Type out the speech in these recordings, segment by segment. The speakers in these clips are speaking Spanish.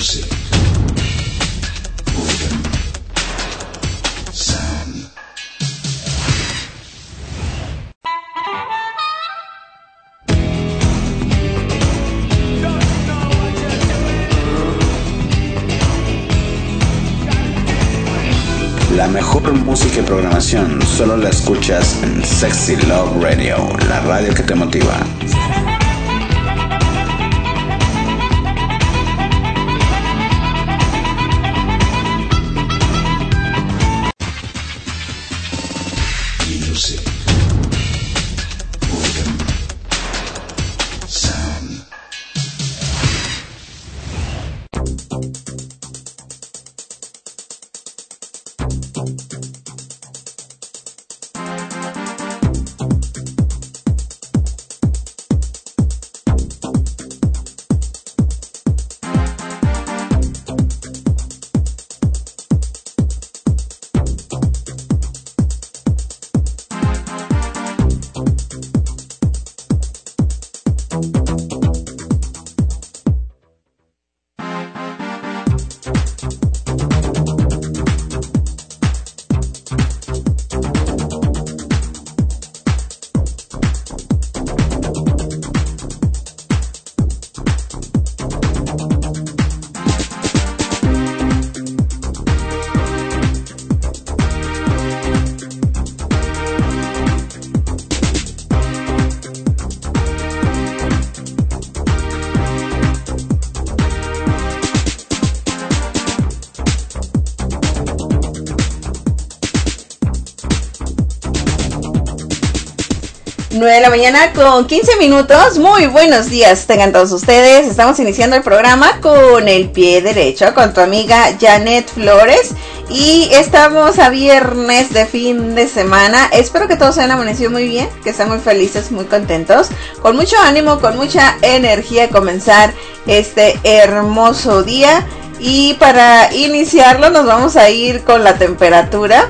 Music. Rhythm. Sound. La mejor música y programación solo la escuchas en Sexy Love Radio, la radio que te motiva. Music. Rhythm. Sound. De la mañana con 15 minutos. Muy buenos días tengan todos ustedes. Estamos iniciando el programa con el pie derecho con tu amiga Janet Flores y estamos a viernes de fin de semana. Espero que todos se hayan amanecido muy bien, que estén muy felices, muy contentos, con mucho ánimo, con mucha energía de comenzar este hermoso día. Y para iniciarlo nos vamos a ir con la temperatura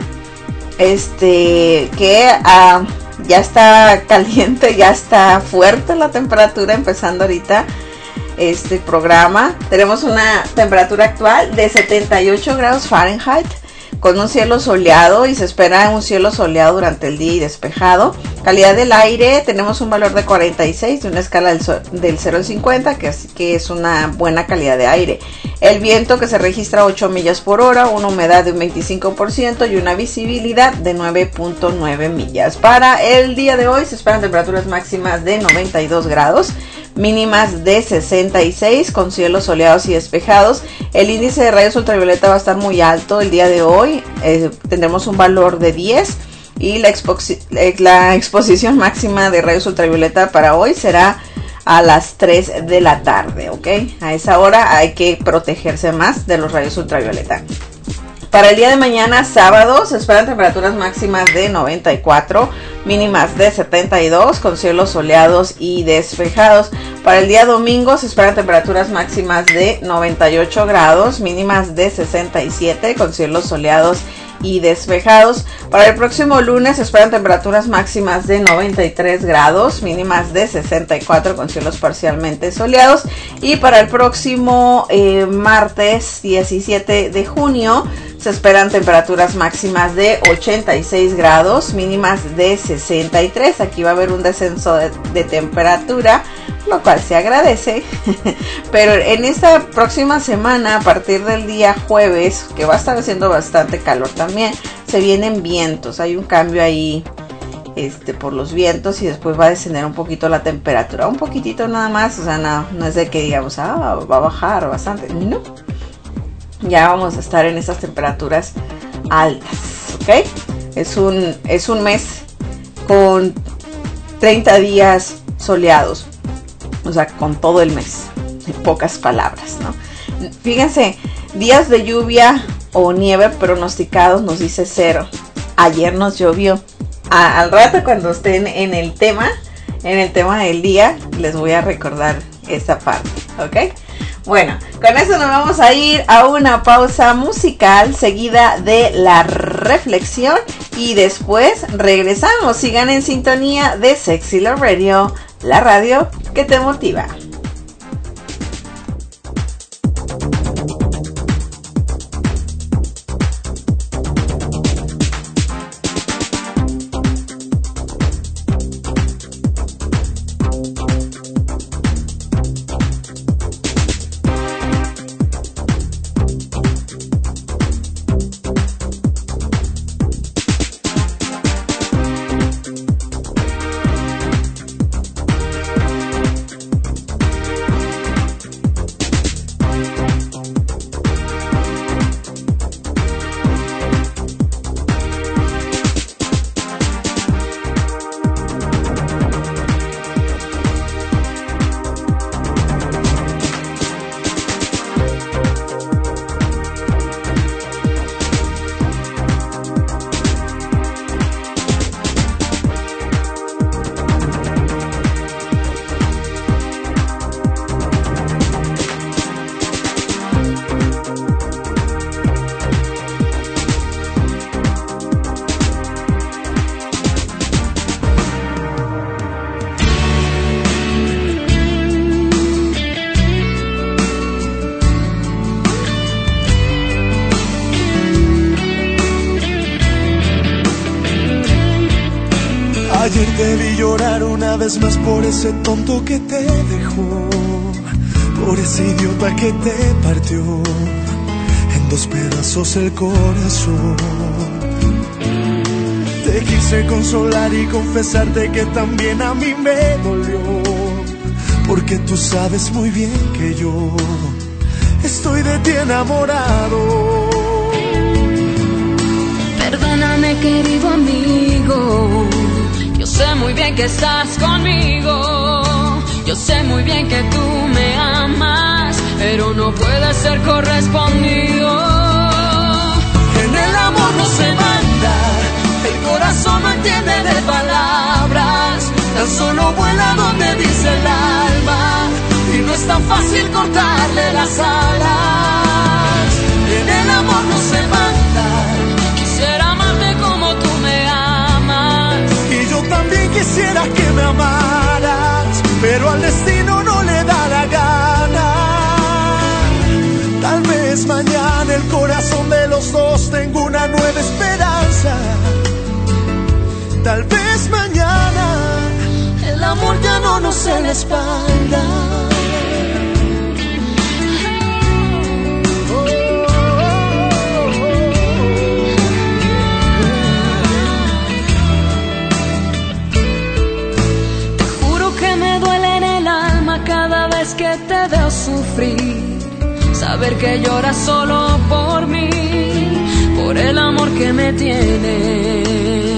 ya está caliente, ya está fuerte la temperatura empezando ahorita este programa. Tenemos una temperatura actual de 78 grados Fahrenheit con un cielo soleado y se espera un cielo soleado durante el día y despejado. Calidad del aire, tenemos un valor de 46 de una escala del 0 al 50, que es una buena calidad de aire. El viento que se registra 8 millas por hora, una humedad de un 25% y una visibilidad de 9.9 millas. Para el día de hoy se esperan temperaturas máximas de 92 grados, mínimas de 66 con cielos soleados y despejados. El índice de rayos ultravioleta va a estar muy alto el día de hoy, tendremos un valor de 10 y la exposición máxima de rayos ultravioleta para hoy será a las 3 de la tarde, ¿ok? A esa hora hay que protegerse más de los rayos ultravioleta. Para el día de mañana, sábado, se esperan temperaturas máximas de 94, mínimas de 72, con cielos soleados y despejados. Para el día domingo, se esperan temperaturas máximas de 98 grados, mínimas de 67, con cielos soleados y despejados. Para el próximo lunes se esperan temperaturas máximas de 93 grados, mínimas de 64 con cielos parcialmente soleados. Y para el próximo martes 17 de junio se esperan temperaturas máximas de 86 grados, mínimas de 63. Aquí va a haber un descenso de temperatura, lo cual se agradece. Pero en esta próxima semana, a partir del día jueves, que va a estar haciendo bastante calor también, se vienen vientos. Hay un cambio ahí por los vientos y después va a descender un poquito la temperatura. Un poquitito nada más, o sea, no es de que digamos, va a bajar bastante. No. Ya vamos a estar en esas temperaturas altas, ¿ok? Es un mes con 30 días soleados. O sea, con todo el mes, en pocas palabras, ¿no? Fíjense, días de lluvia o nieve pronosticados nos dice 0. Ayer nos llovió. Al rato cuando estén en el tema del día, les voy a recordar esa parte, ¿ok? Bueno, con eso nos vamos a ir a una pausa musical seguida de la reflexión y después regresamos. Sigan en sintonía de Sexy Love Radio, la radio que te motiva. llorar una vez más por ese tonto que te dejó, por ese idiota que te partió en dos pedazos el corazón. Te quise consolar y confesarte que también a mí me dolió, porque tú sabes muy bien que yo estoy de ti enamorado. Perdóname, querido amigo, yo sé muy bien que estás conmigo, yo sé muy bien que tú me amas, pero no puedes ser correspondido. En el amor no se manda, el corazón no entiende de palabras, tan solo vuela donde dice el alma, y no es tan fácil cortarle las alas. En el amor no se manda, quisiera amarte como tú me amas, y yo también quisiera que me amaras, pero al destino no le da la gana. Tal vez mañana el corazón de los dos tenga una nueva esperanza. Tal vez mañana el amor ya no nos dé la espalda. Te juro que me duele en el alma cada vez que te veo sufrir, saber que lloras solo por mí, por el amor que me tienes.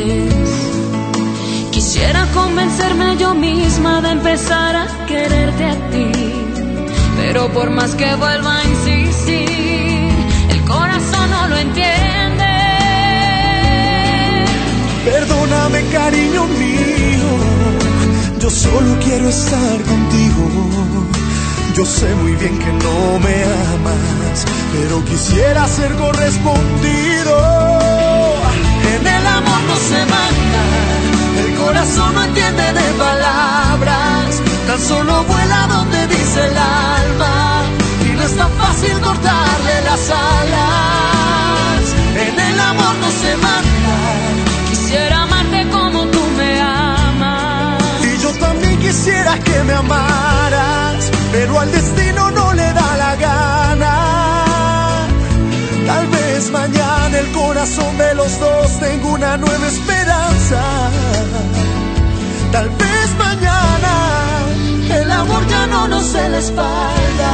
Quisiera convencerme yo misma de empezar a quererte a ti, pero por más que vuelva a insistir, el corazón no lo entiende. Perdóname, cariño mío, yo solo quiero estar contigo. Yo sé muy bien que no me amas, pero quisiera ser correspondido. En el amor no se manda, el corazón no entiende de palabras, tan solo vuela donde dice el alma, y no es tan fácil cortarle las alas. En el amor no se manda, quisiera amarte como tú me amas, y yo también quisiera que me amaras, pero al destino no le da la gana. Tal vez mañana el corazón de los dos tenga una nueva esperanza. Tal vez mañana el amor ya no nos dé la espalda.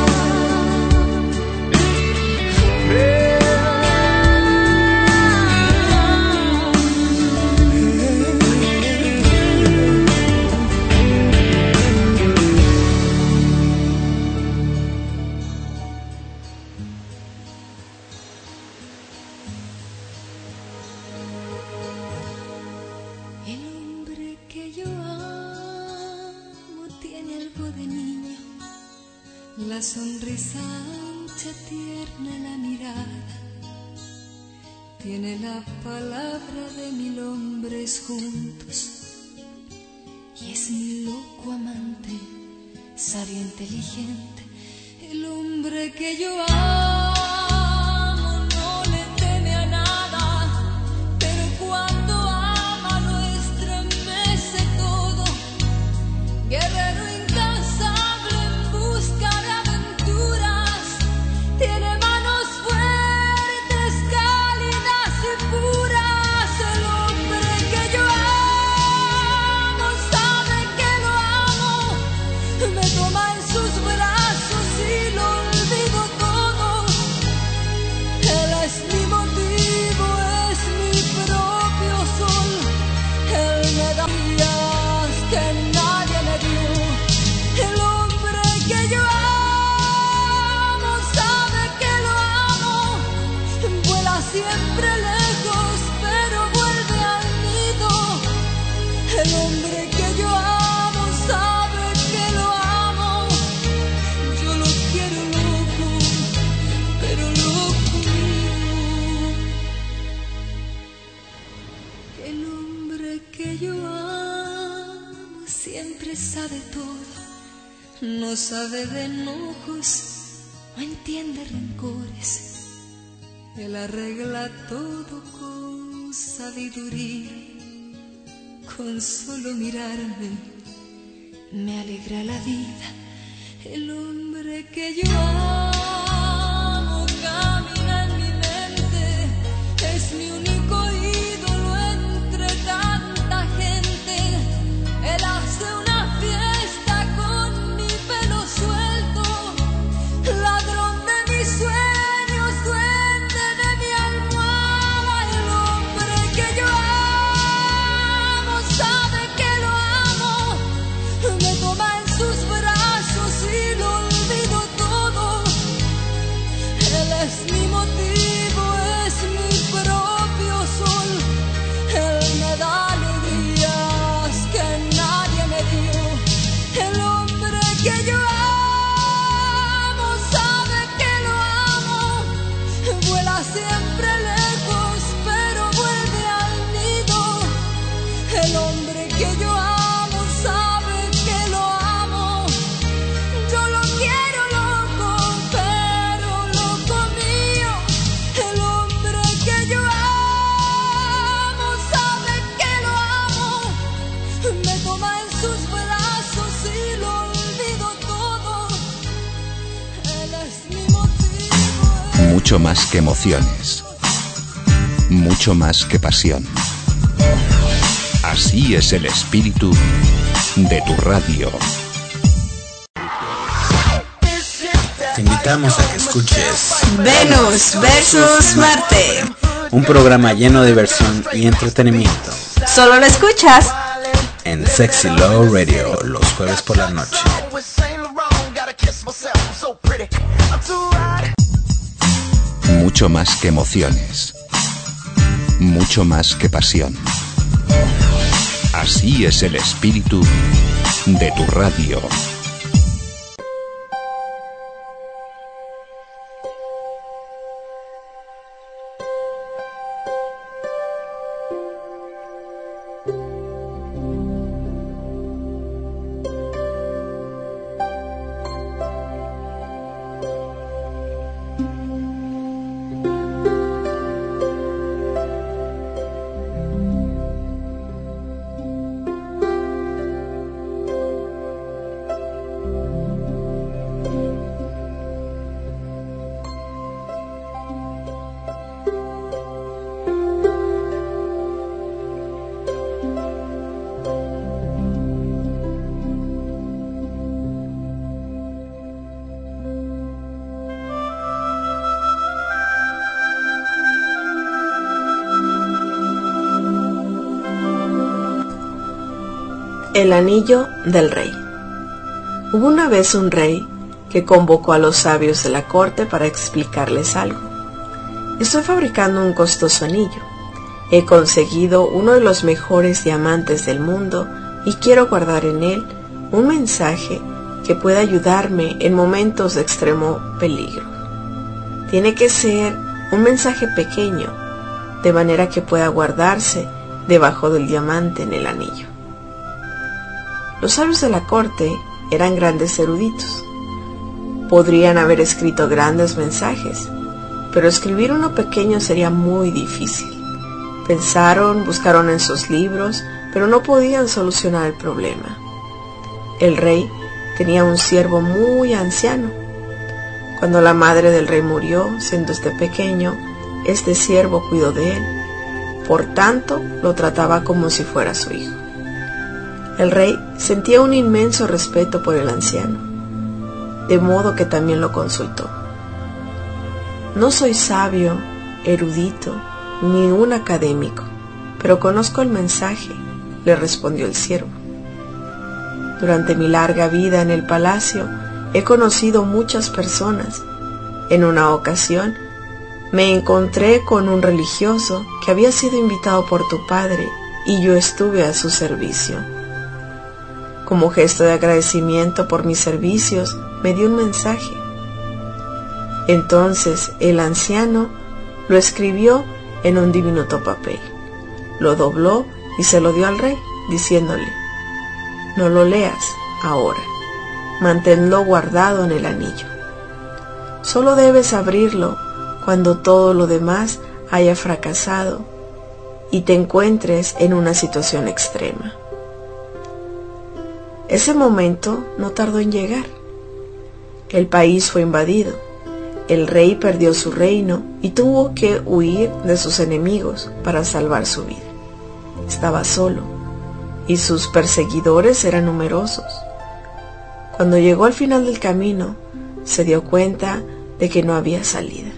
La sonrisa ancha, tierna la mirada, tiene la palabra de 1000 hombres juntos, y es mi loco amante, sabio, inteligente, el hombre que yo amo no le teme a nada, pero cuando ama lo estremece todo, guerrero incansable en busca de aventuras, tiene manos fuertes, cálidas y puras. El hombre que yo amo sabe que lo amo, me toma en sus brazos y lo olvido todo. Él es mi motivo, es mi propio sol, él me da días que nadie me dio. El hombre que yo amo sabe que lo amo, vuela siempre lejos pero vuelve al nido. El hombre que yo amo sabe que lo amo, yo lo quiero loco, pero loco mío. El hombre que yo amo siempre sabe todo, no sabe de enojos, no entiende rencores, él arregla todo con sabiduría, con solo mirarme me alegra la vida. El hombre que yo amo camina en mi mente, es mi único ídolo entre tanta gente. Él hace una fiesta con mi pelo suelto, ladrón de mis sueños, duende de mi almohada. El hombre que yo amo sabe que lo amo, me toma en sus brazos y lo olvido todo. Él es mi motivo, es mi propio sol. Él me da alegrías que nadie me dio. El hombre que yo amo sabe que lo amo. Vuela siempre lejos, pero vuelve al nido. El hombre que yo amo sabe que lo amo. Yo lo quiero loco, pero loco mío. El hombre que yo amo sabe que lo amo. Me toma en sus brazos y lo olvido todo. Él es mi motivo. Mucho más que emociones, mucho más que pasión. Así es el espíritu de tu radio. Te invitamos a que escuches Venus versus Marte. un programa lleno de diversión y entretenimiento Solo lo escuchas en Sexy Love Radio los jueves por la noche. Mucho más que emociones, mucho más que pasión. Así es el espíritu de tu radio. El anillo del rey. Hubo una vez un rey que convocó a los sabios de la corte para explicarles algo. Estoy fabricando un costoso anillo. He conseguido uno de los mejores diamantes del mundo y quiero guardar en él un mensaje que pueda ayudarme en momentos de extremo peligro. Tiene que ser un mensaje pequeño, de manera que pueda guardarse debajo del diamante en el anillo. Los sabios de la corte eran grandes eruditos. Podrían haber escrito grandes mensajes, pero escribir uno pequeño sería muy difícil. Pensaron, buscaron en sus libros, pero no podían solucionar el problema. El rey tenía un siervo muy anciano. Cuando la madre del rey murió, siendo este pequeño, este siervo cuidó de él. Por tanto, lo trataba como si fuera su hijo. El rey sentía un inmenso respeto por el anciano, de modo que también lo consultó. No soy sabio, erudito, ni un académico, pero conozco el mensaje, le respondió el siervo. Durante mi larga vida en el palacio he conocido muchas personas. En una ocasión me encontré con un religioso que había sido invitado por tu padre y yo estuve a su servicio. Como gesto de agradecimiento por mis servicios, me dio un mensaje. Entonces el anciano lo escribió en un diminuto papel, lo dobló y se lo dio al rey, diciéndole: no lo leas ahora, manténlo guardado en el anillo. Solo debes abrirlo cuando todo lo demás haya fracasado y te encuentres en una situación extrema. Ese momento no tardó en llegar. El país fue invadido. El rey perdió su reino y tuvo que huir de sus enemigos para salvar su vida. Estaba solo y sus perseguidores eran numerosos. Cuando llegó al final del camino, se dio cuenta de que no había salida.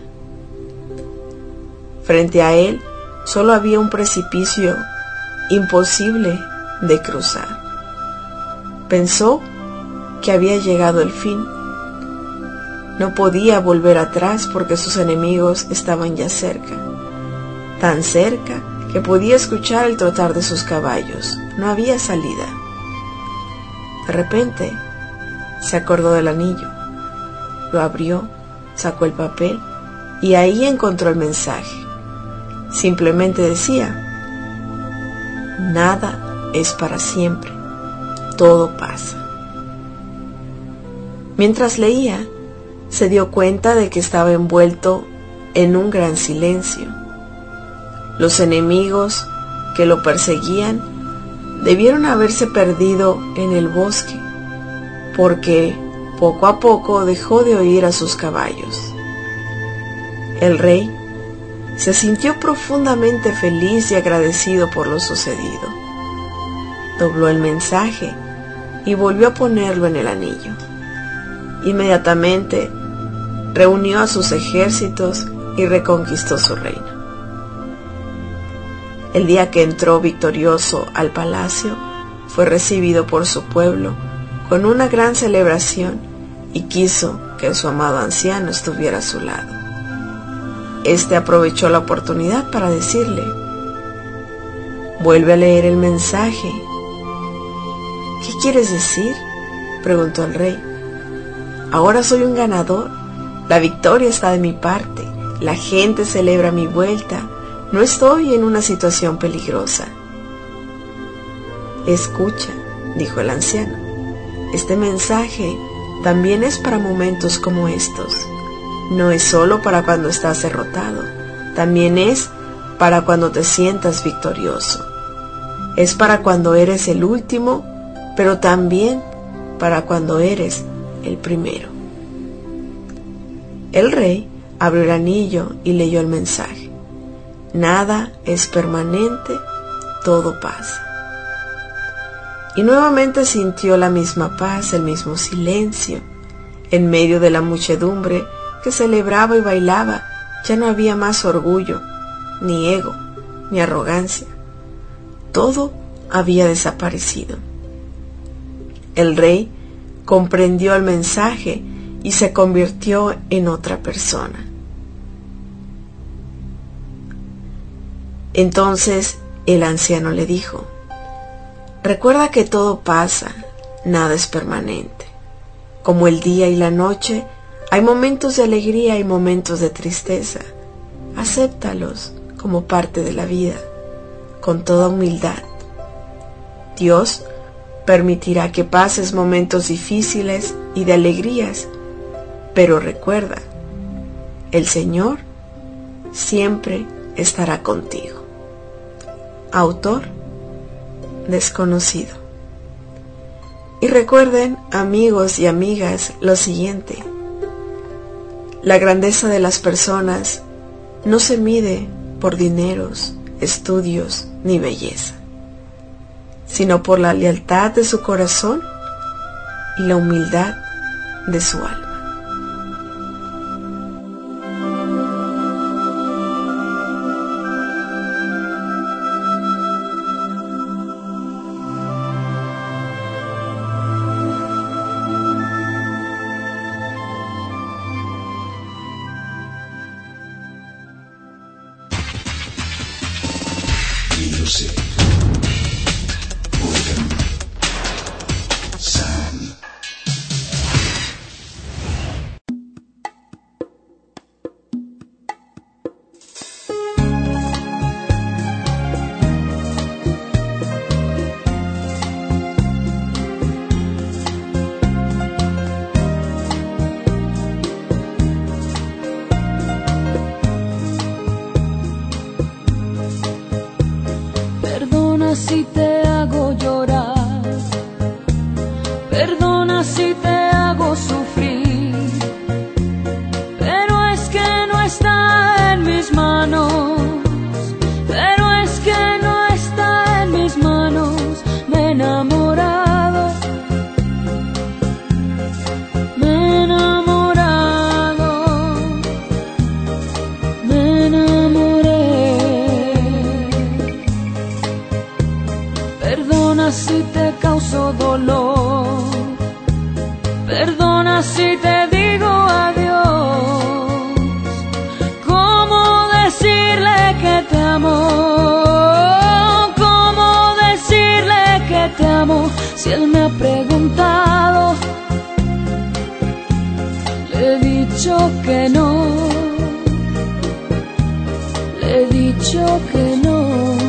Frente a él solo había un precipicio imposible de cruzar. Pensó que había llegado el fin. No podía volver atrás porque sus enemigos estaban ya cerca, tan cerca que podía escuchar el trotar de sus caballos. No había salida. De repente, se acordó del anillo. Lo abrió, sacó el papel y ahí encontró el mensaje. Simplemente decía: nada es para siempre, todo pasa. Mientras leía, se dio cuenta de que estaba envuelto en un gran silencio. Los enemigos que lo perseguían debieron haberse perdido en el bosque, porque poco a poco dejó de oír a sus caballos. El rey se sintió profundamente feliz y agradecido por lo sucedido. Dobló el mensaje y volvió a ponerlo en el anillo. Inmediatamente reunió a sus ejércitos y reconquistó su reino. El día que entró victorioso al palacio, fue recibido por su pueblo con una gran celebración y quiso que su amado anciano estuviera a su lado. Este aprovechó la oportunidad para decirle: vuelve a leer el mensaje. ¿Qué quieres decir?, preguntó el rey. Ahora soy un ganador. La victoria está de mi parte. La gente celebra mi vuelta. No estoy en una situación peligrosa. Escucha, dijo el anciano. Este mensaje también es para momentos como estos. No es solo para cuando estás derrotado. También es para cuando te sientas victorioso. Es para cuando eres el último, pero también para cuando eres el primero. El rey abrió el anillo y leyó el mensaje. Nada es permanente, todo pasa. Y nuevamente sintió la misma paz, el mismo silencio. En medio de la muchedumbre que celebraba y bailaba, ya no había más orgullo, ni ego, ni arrogancia. Todo había desaparecido. El rey comprendió el mensaje y se convirtió en otra persona. Entonces el anciano le dijo: recuerda que todo pasa, nada es permanente. Como el día y la noche, hay momentos de alegría y momentos de tristeza. Acéptalos como parte de la vida, con toda humildad. Dios permitirá que pases momentos difíciles y de alegrías, pero recuerda, el Señor siempre estará contigo. Autor desconocido. Y recuerden, amigos y amigas, lo siguiente: la grandeza de las personas no se mide por dineros, estudios ni belleza, sino por la lealtad de su corazón y la humildad de su alma. Si él me ha preguntado, le he dicho que no, le he dicho que no.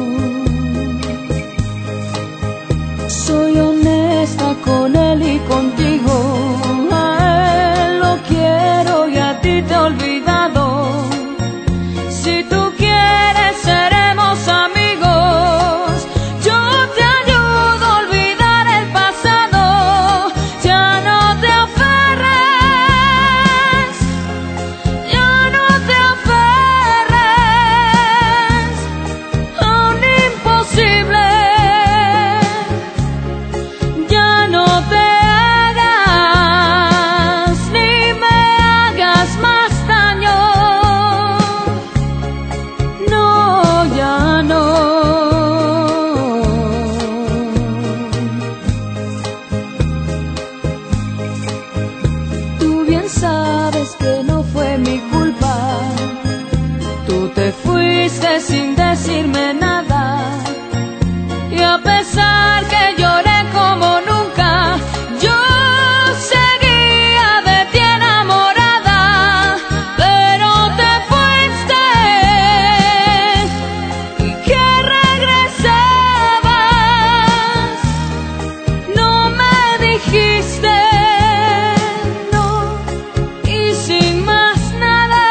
Soy honesta con él y contigo. A él lo quiero y a ti te he olvidado. Si tú quieres seremos amigos. Yo te ayudo a olvidar el pasado. Ya no te aferres, ya no te aferres a un imposible. Ya no te hagas ni me hagas más daño. No, ya no. Tú bien sabes que no fue mi culpa. Tú te fuiste sin decirme nada. Y a pesar que lloré como nunca, yo seguía de ti enamorada. Pero te fuiste y que regresabas. No me dijiste no y sin más nada.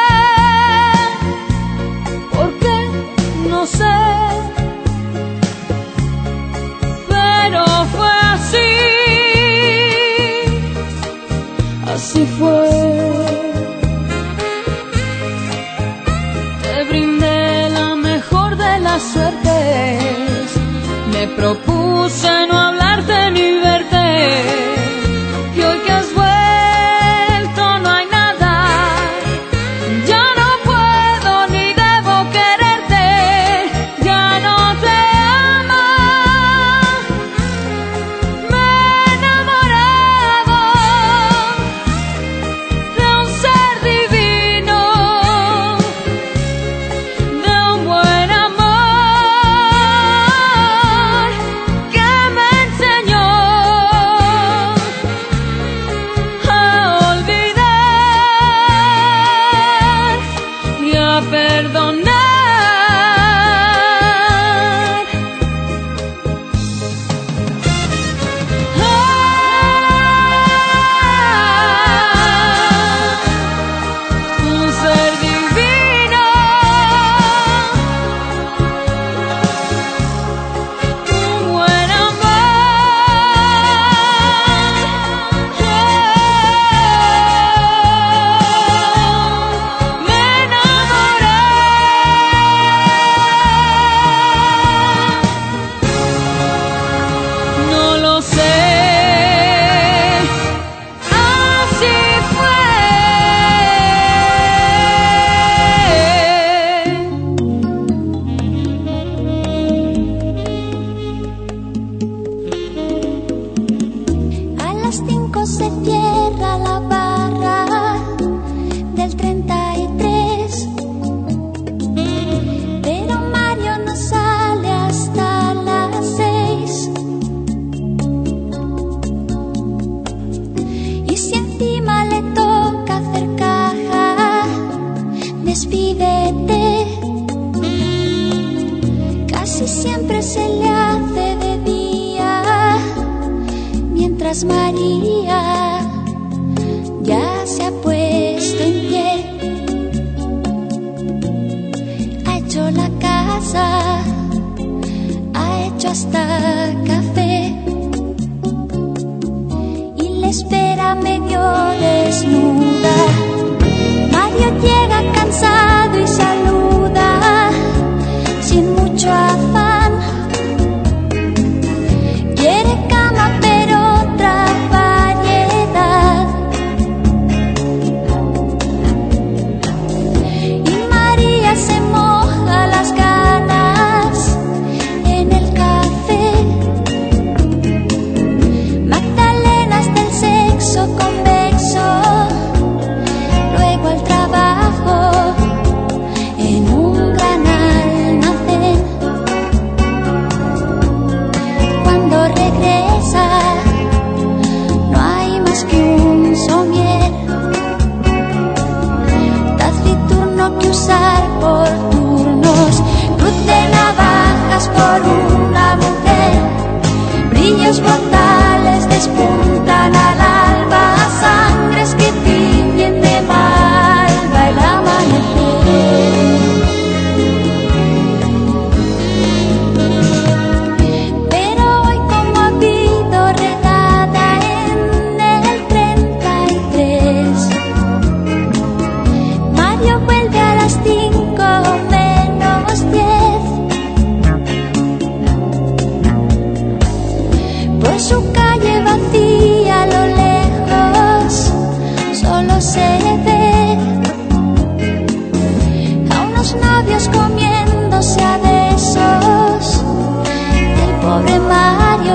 ¿Por qué? No sé. Pero fue así, así fue. Te brindé la mejor de las suertes. Me propuse no hablarte ni verte. Y hoy que has vuelto no hay nada. Ya no puedo ni debo quererte. Ya no te amo. Me he enamorado de un ser divino, de un buen amor que me enseñó a olvidar y a perdonar. Un ser divino, un buen amor. Me enamoré. No lo sé. Así fue. A las 5 se cierra la barra del 33, pero Mario no sale hasta las 6. Y si encima le toca hacer caja, despídete. Casi siempre se le hace de día, mientras María ya se ha puesto en pie. Ha hecho la casa, ha hecho hasta café y le espera medio desnuda. Mario llega cansado y saluda sin mucho afán. Quiere cama pero trabaja. niños comiéndose a besos. El pobre Mario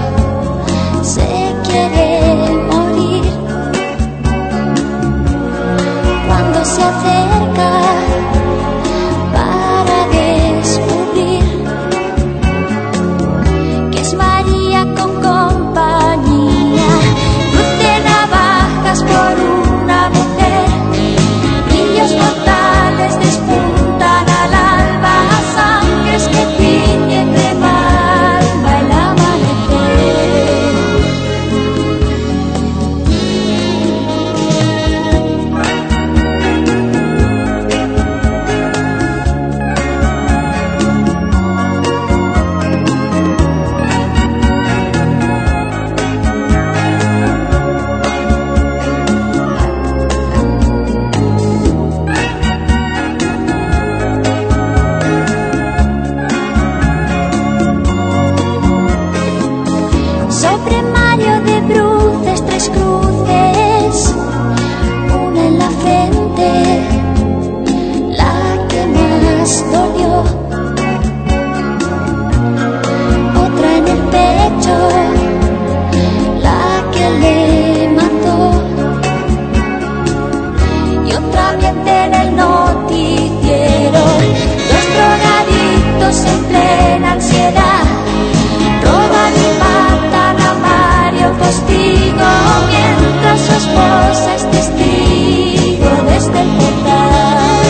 se quiere morir. Cuando se acerca para descubrir que es María con compañía, cruce navajas por una mujer, brillos mortales despuntan al alba, sangres que tiñen de malva el amanecer. Sobre Mario de bruces, tres cruces, una en la frente, la que más dolió, otra en el pecho, la que le mató, y otra ambiente en el noticiero, dos drogadictos en plena ansiedad, roban y matan a Mario Postigo, mientras su esposa es testigo desde el portal.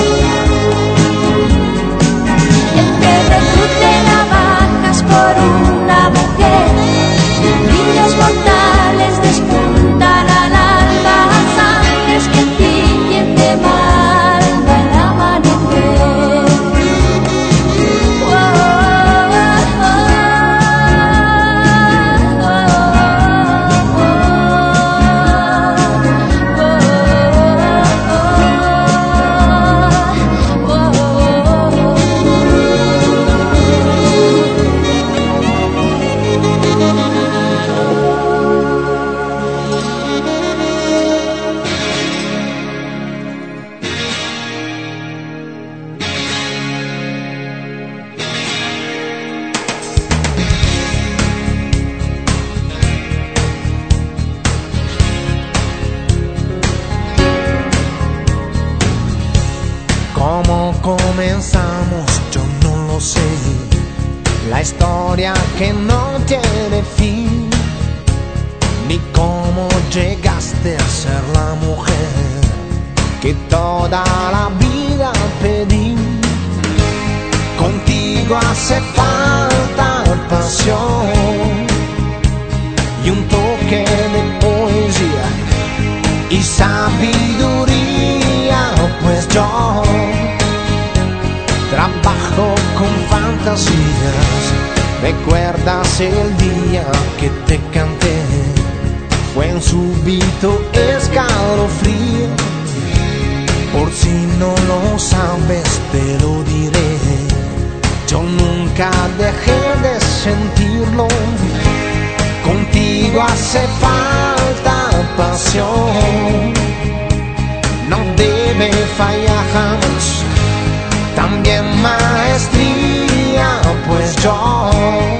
El perro cruce navajas por una mujer, brillos mortales despuntan al alba, sangres que tiñen de malva el amanecer. ¿Cómo comenzamos? Yo no lo sé. La historia que no tiene fin. Ni cómo llegaste a ser la mujer que toda la vida pedí. Contigo hace falta pasión y un toque de poesía y sabiduría, pues yo trabajo con fantasías. ¿Recuerdas el día que te canté? Fue un súbito escalofrío. Por si no lo sabes te lo diré. Yo nunca dejé de sentirlo. Contigo hace falta pasión. No debe fallar jamás. También maestría, pues yo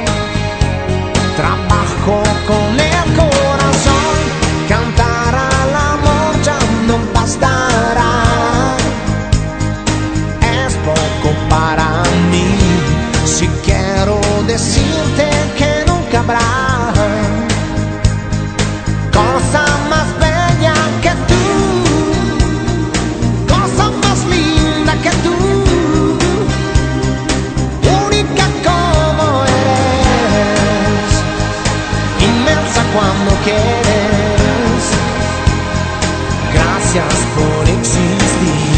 trabajo con el corazón. Cantar al amor ya no bastará. Es poco para mí. Si quiero decirte que nunca habrá cosa más bella que tú, cosa más linda que tú, única como eres, inmensa cuando quieres. Gracias por existir.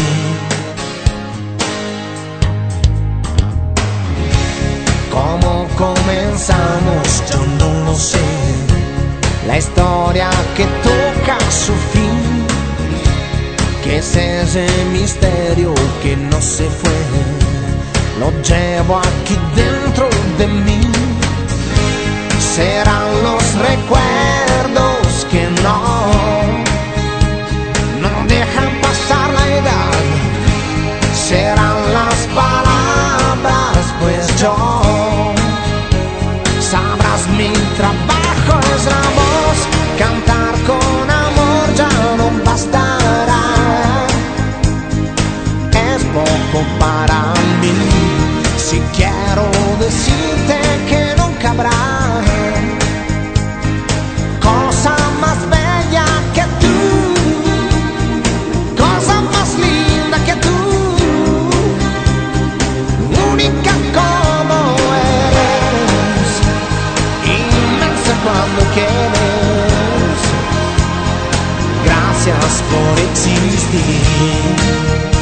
¿Cómo comenzamos? Yo no lo sé. La historia que toca su fin, que es ese misterio que no se fue, lo llevo aquí dentro de mí. Serán los recuerdos que no dejan pasar la edad. Serán las palabras existir.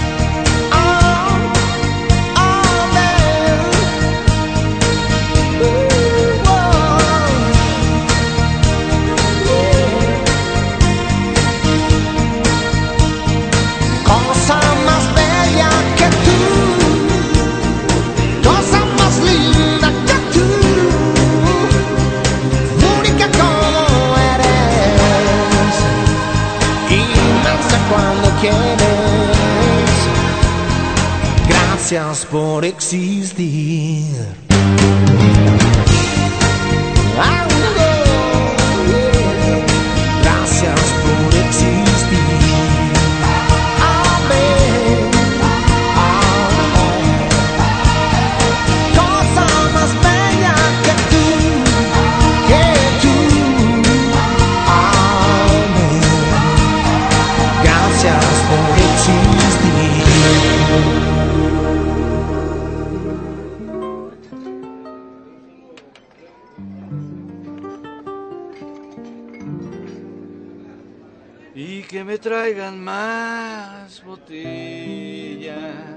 Gracias por existir. Gracias por existir. Amén. Cosa más bella que tú. Amén. Gracias por existir. Y que me traigan más botellas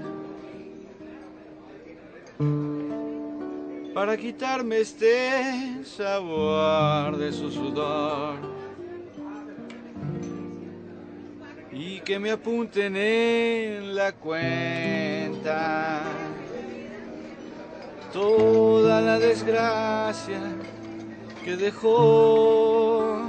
para quitarme este sabor de su sudor, y que me apunten en la cuenta toda la desgracia que dejó.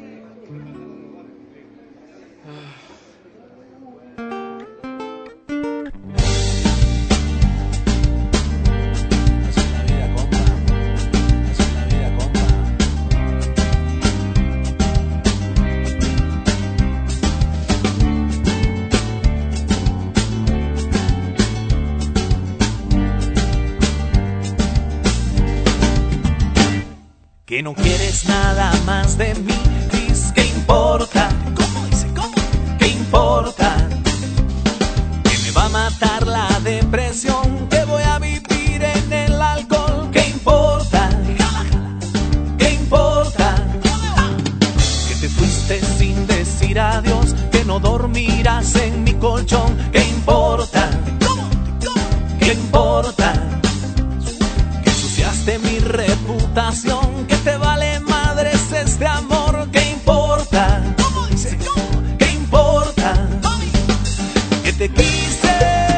Que no quieres nada más de mí, dices que importa. ¿Cómo dice? ¿Cómo? ¿Qué importa? Que me va a matar la depresión, que voy a vivir en el alcohol. ¿Qué importa? ¿Qué importa? Que te fuiste sin decir adiós, que no dormirás en mi colchón. ¿Qué importa? ¿Qué importa? Que ensuciaste mi reputación, que te vale madres este amor. ¿Qué importa? ¿Cómo dice? ¿Qué importa? Que te quise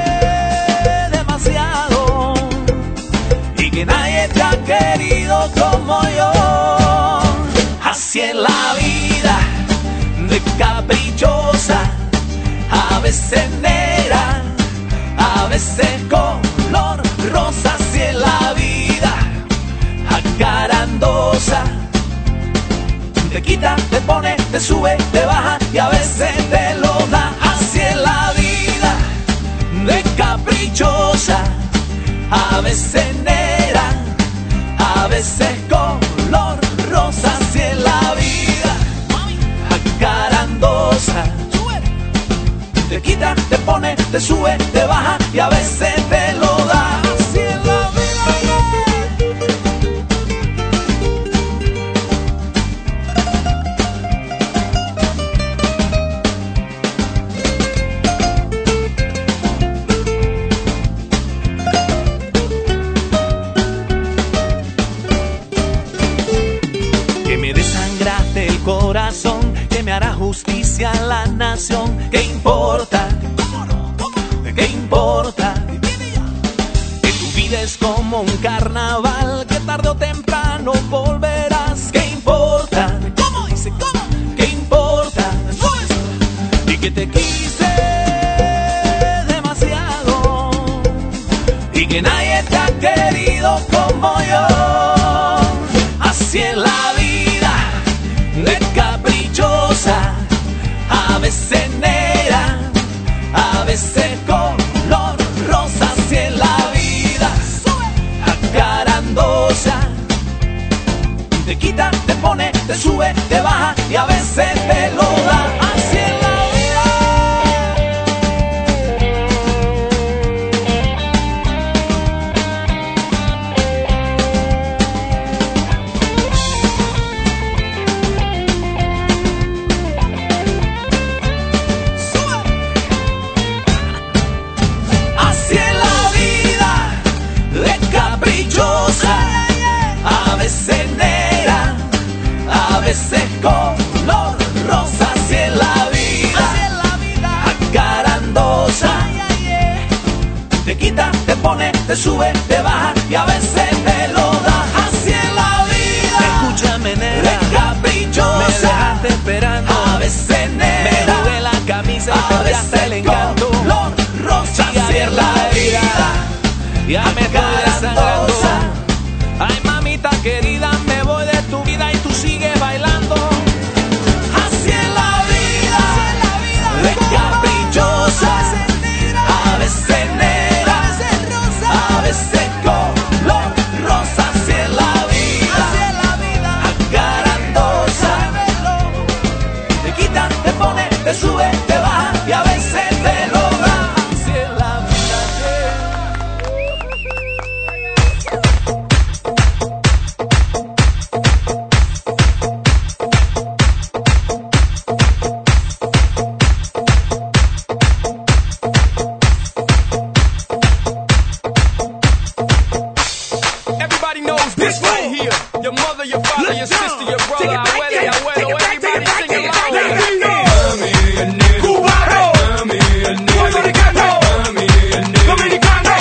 demasiado y que nadie te ha querido como yo. Así es la vida, de caprichosa, a veces negra, a veces color rosa. Así es la vida, acarandosa, te quita, te pone, te sube, te baja y a veces te lo da. Así es la vida, de caprichosa, a veces negra, a veces color rosa. Así es la vida, acarandosa, te quita, te pone, te sube, te baja y a veces te lo da. Así es la vida. Corazón, que me hará justicia a la nación. ¿Qué importa? ¿Qué importa? Que tu vida es como un carnaval, que tarde o temprano volverás. ¿Qué importa? ¿Cómo dice? ¿Cómo? ¿Qué importa? Y que te quise demasiado y que nadie te ha querido como yo. Así es la vida, de caprichosa, a veces negra, a veces color rosa. Así es la vida, acarandosa, te quita, te pone, te sube, te baja y a veces te lo da. Así es la quita, te pone, te sube, te baja y a veces te lo da. Así es la vida. Escúchame, nena, es caprichosa. Me dejaste esperando. A veces, nena, me jugué la camisa y perdí hasta el encanto. Color rosa, así es la vida. Ya me estoy desangrando. Ay, mamita querida, me voy de tu vida y tú sigues bailando. Así es la vida, es caprichosa. A veces negra, a veces color rosa. Así es la vida, acarandosa. Te quita, te pone, te sube, te baja y a veces te lo da. Así es la vida. Everybody knows this right here. Your mother, your father, your sister, your brother, abuela y abuelo. Everybody sing along. Cubano, puertorricano, dominicano,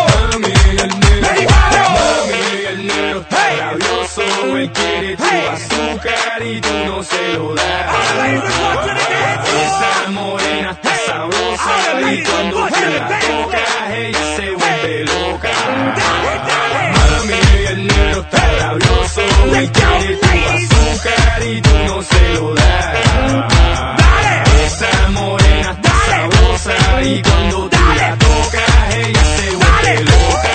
mexicano, Rabioso, él quiere tu azúcar y tú no se lo das. Esa morena está sabrosa y cuando tú la tocas ella se vuelve loca. Mami, el negro está rabioso, él quiere tu azúcar y tú no se lo das. Esa morena está sabrosa y cuando tú la tocas ella se vuelve loca.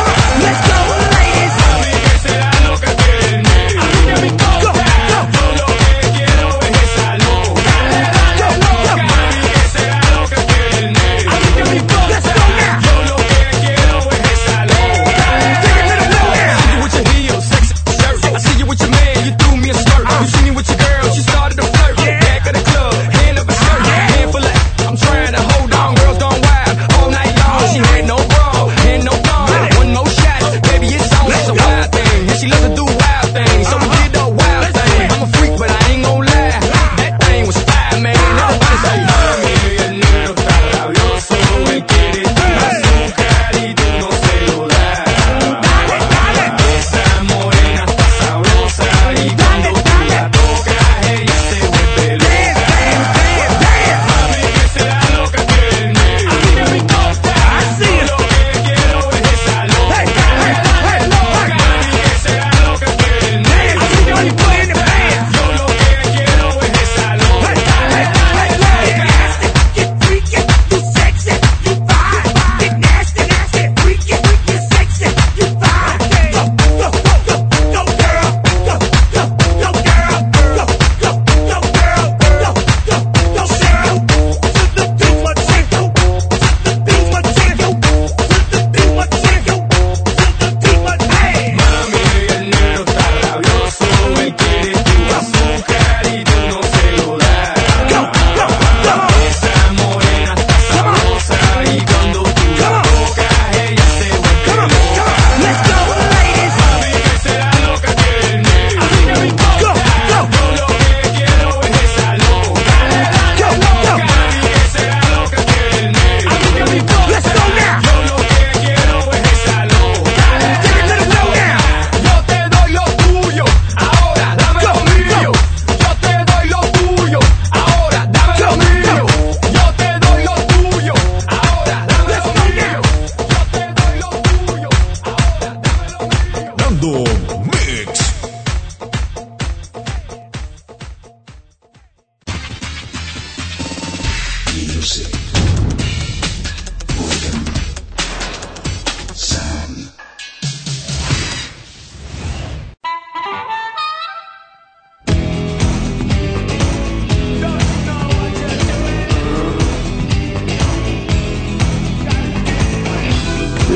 Let's go, ladies.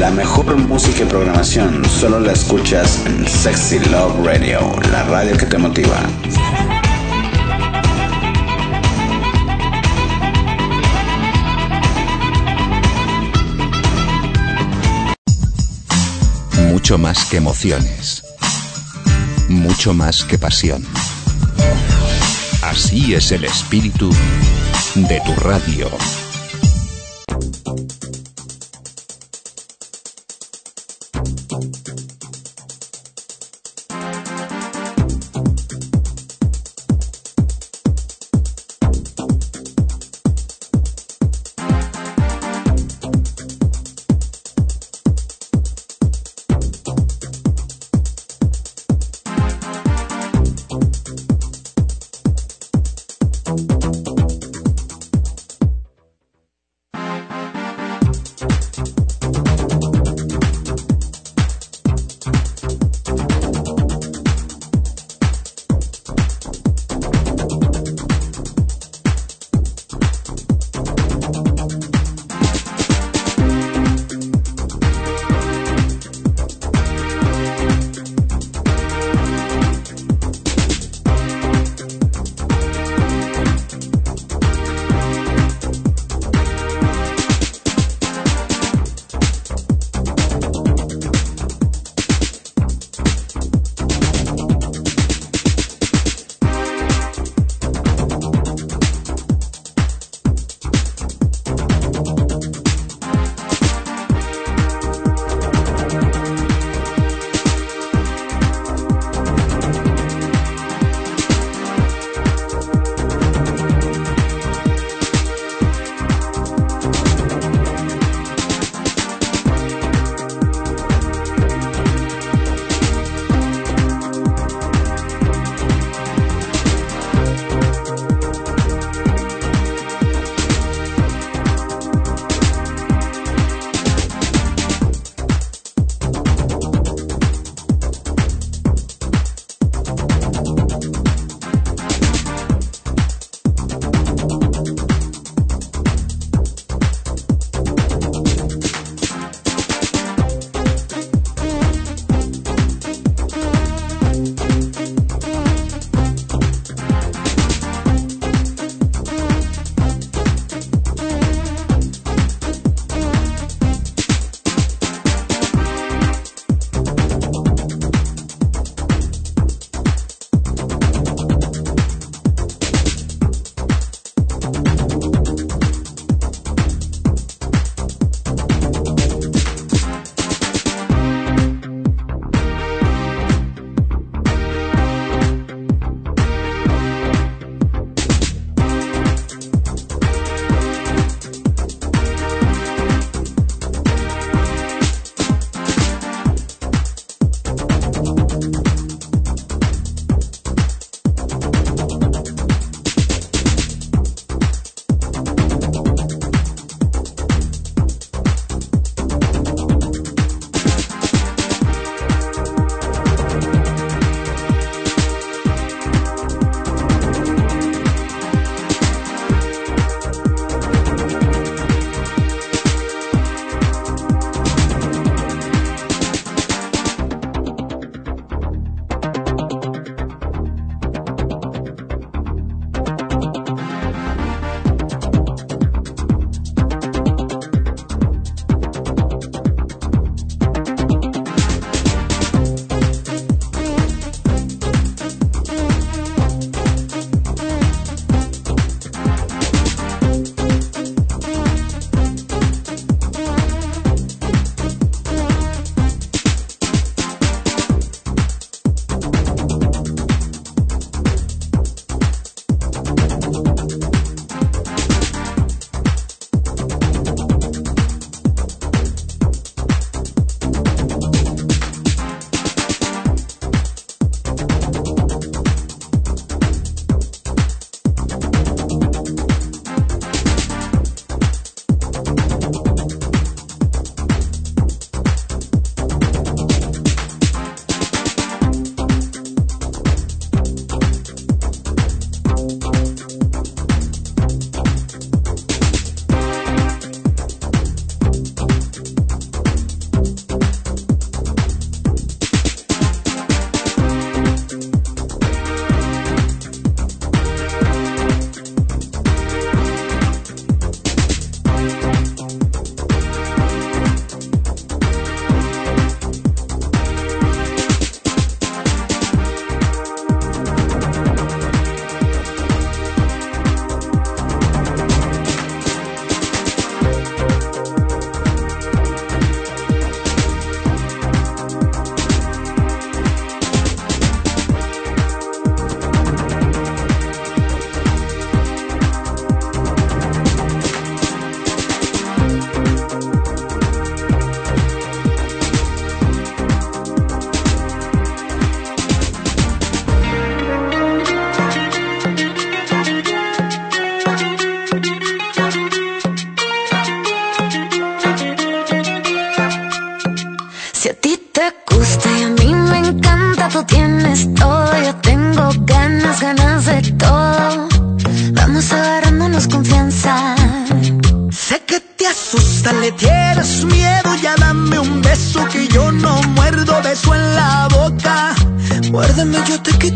La mejor música y programación solo la escuchas en Sexy Love Radio, la radio que te motiva. Mucho más que emociones. Mucho más que pasión. Así es el espíritu de tu radio.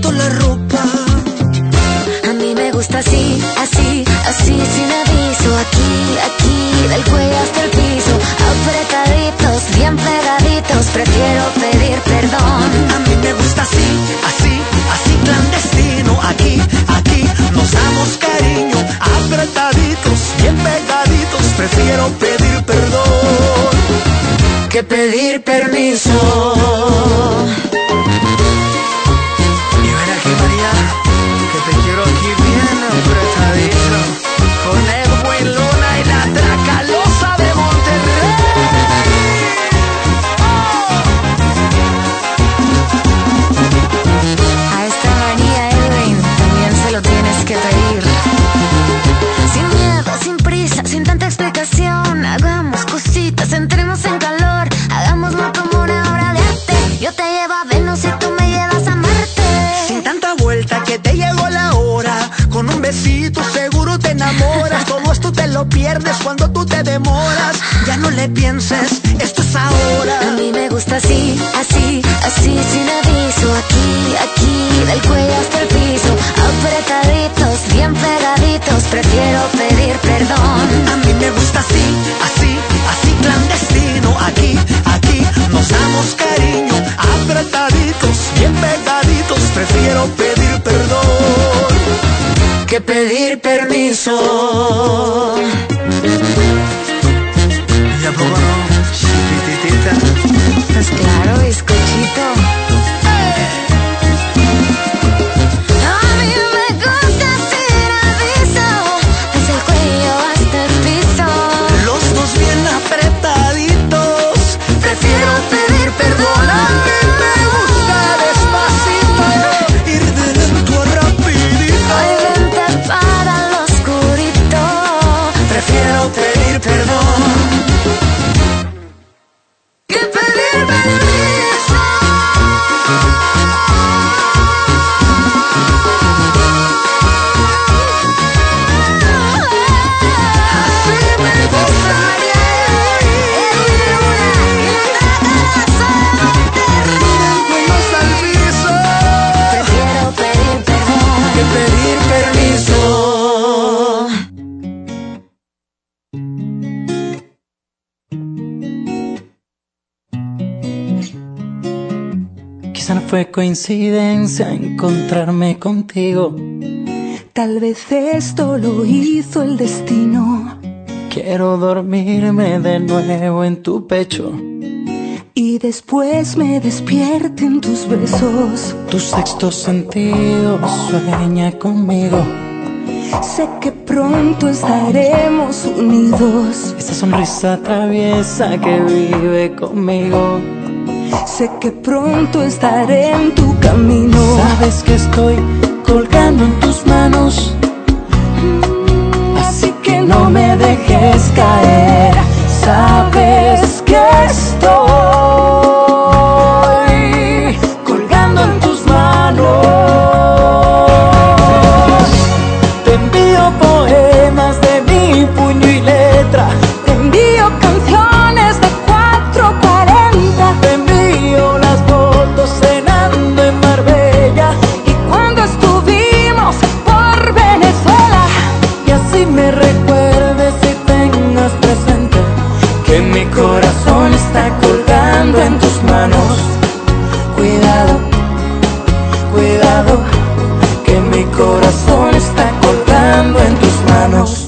quitando la ropa. A mí me gusta así, así, así, sin aviso. Aquí, aquí, del cuello hasta el piso. Apretaditos, bien pegaditos. Prefiero pedir perdón. A mí me gusta así, así, así clandestino. Aquí, aquí, nos damos cariño. Apretaditos, bien pegaditos. Prefiero pedir perdón que pedir permiso. Y ven aquí, María, que te quiero aquí bien apretadito. Con Edwin Luna y la Tracalosa de Monterrey. A esta María, Edwin, también se lo tienes que pedir. Sin miedo, sin prisa, sin tanta explicación. Hagamos cositas, entremos en calor. Hagámoslo como una obra de arte. Yo te llevo a Venus y tú me llevas a Marte. Sin tanta vuelta que te llegó la hora. Con un besito seguro te enamoras. Todo esto te lo pierdes cuando tú te demoras. Ya no le pienses, esto es ahora. A mí me gusta así, así, así, sin aviso. Aquí, aquí, del cuello hasta el piso. Apretaditos, bien pegaditos. Prefiero pedir perdón. A mí me gusta así, así, así clandestino. Aquí, aquí, nos damos cariño. Apretaditos, bien pegaditos. Prefiero pedir perdón que pedir permiso. ¿Ya probaron, chiquititita? Pues claro, bizcochito. A mí me gusta sin aviso, desde el cuello hasta el piso. Los dos bien apretaditos. Prefiero pedir perdón. A mí me gusta despacito, ir de lento a rapidito. Ay, vente para lo oscurito. Prefiero pedir perdón que pedir permiso. Así me gusta. Buenos al piso. Prefiero pedir perdón Que pedir permiso. Quizá no fue coincidencia encontrarme contigo. Tal vez esto lo hizo el destino. Quiero dormirme de nuevo en tu pecho y después me despierte en tus besos. Tu sexto sentido sueña conmigo. Sé que pronto estaremos unidos. Esa sonrisa traviesa que vive conmigo. Sé que pronto estaré en tu camino. Sabes que estoy colgando en tus manos, así que no me dejes caer. Sabes que estoy colgando en tus manos. Te envío poemas de mi puño y letra. Te envío canciones de 440. Te envío las fotos cenando en Marbella y cuando estuvimos por Venezuela. Y así me recuerdes y tengas presente que mi corazón está colgando en tus manos. Cuidado, cuidado, que mi corazón está colgando en tus manos.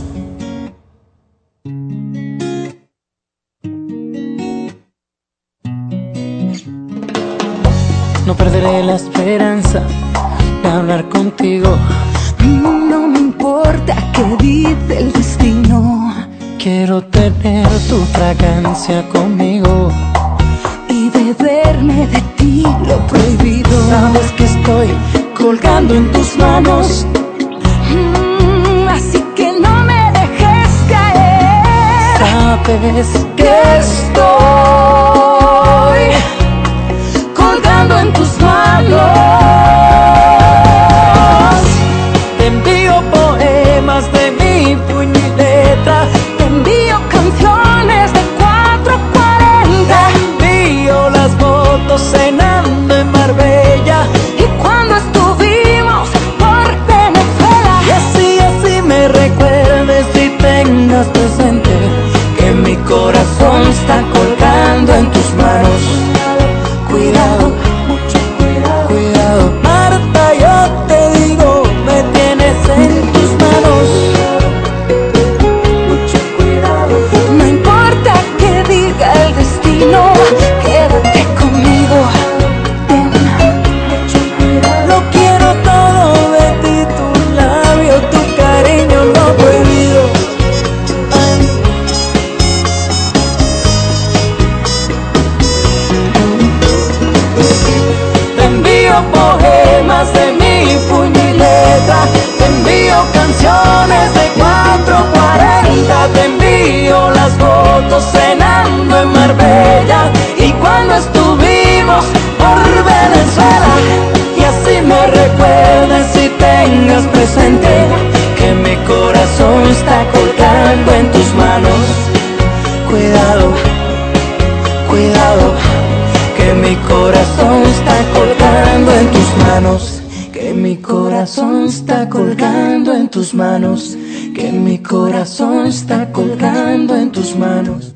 No perderé la esperanza de hablar contigo. No me importa qué dice el destino. Quiero tener tu fragancia conmigo y beberme de ti lo prohibido. Sabes que estoy colgando en tus manos, así que no me dejes caer. Sabes que estoy colgando en tus manos. Te envío poemas de mi puño y letra. Te envío canciones de 440. Te envío las fotos cenando en Marbella y cuando estuvimos presente, que mi corazón está colgando en tus manos. Cuidado, cuidado, que mi corazón está colgando en tus manos, que mi corazón está colgando en tus manos, que mi corazón está colgando en tus manos.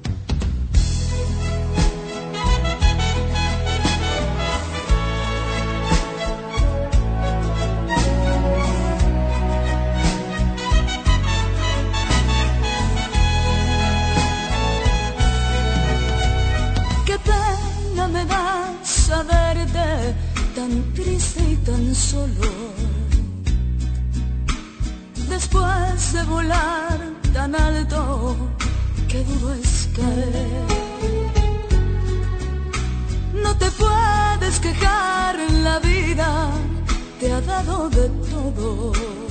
Después de volar tan alto, qué duro es caer. No te puedes quejar, en la vida te ha dado de todo.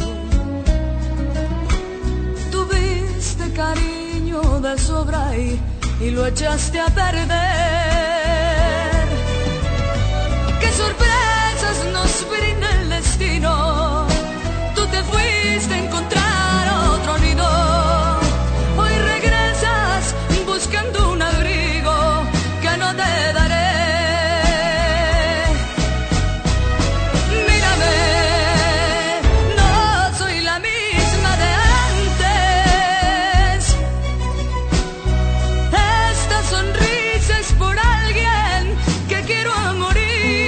Tuviste cariño de sobra y lo echaste a perder. Qué sorpresas nos brinda el destino. Tú te fuiste a encontrar otro nido. Hoy regresas buscando un abrigo que no te daré. Mírame, no soy la misma de antes. Esta sonrisa es por alguien que quiero morir.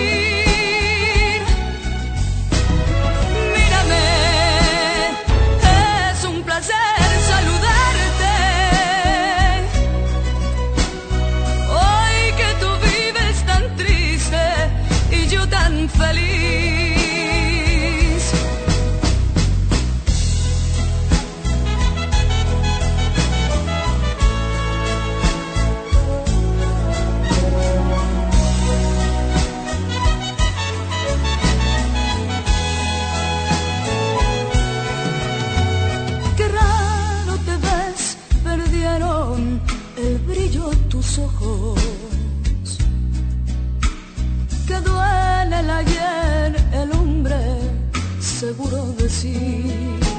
Ojos, que duele el ayer, el hombre seguro de sí,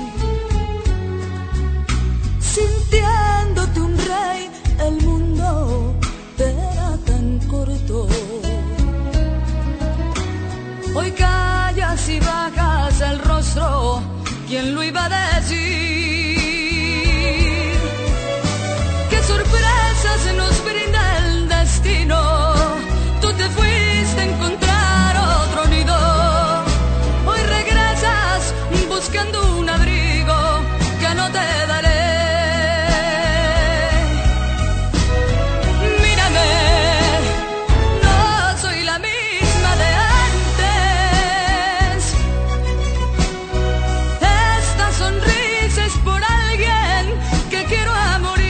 sintiéndote un rey, el mundo te era tan corto. Hoy callas y bajas el rostro, ¿quién lo iba a decir? ¡Qué sorpresas nos brinda el destino! Tú te fuiste a encontrar otro nido. Hoy regresas buscando un abrigo que no te daré. Mírame, no soy la misma de antes. Esta sonrisa es por alguien que quiero a morir.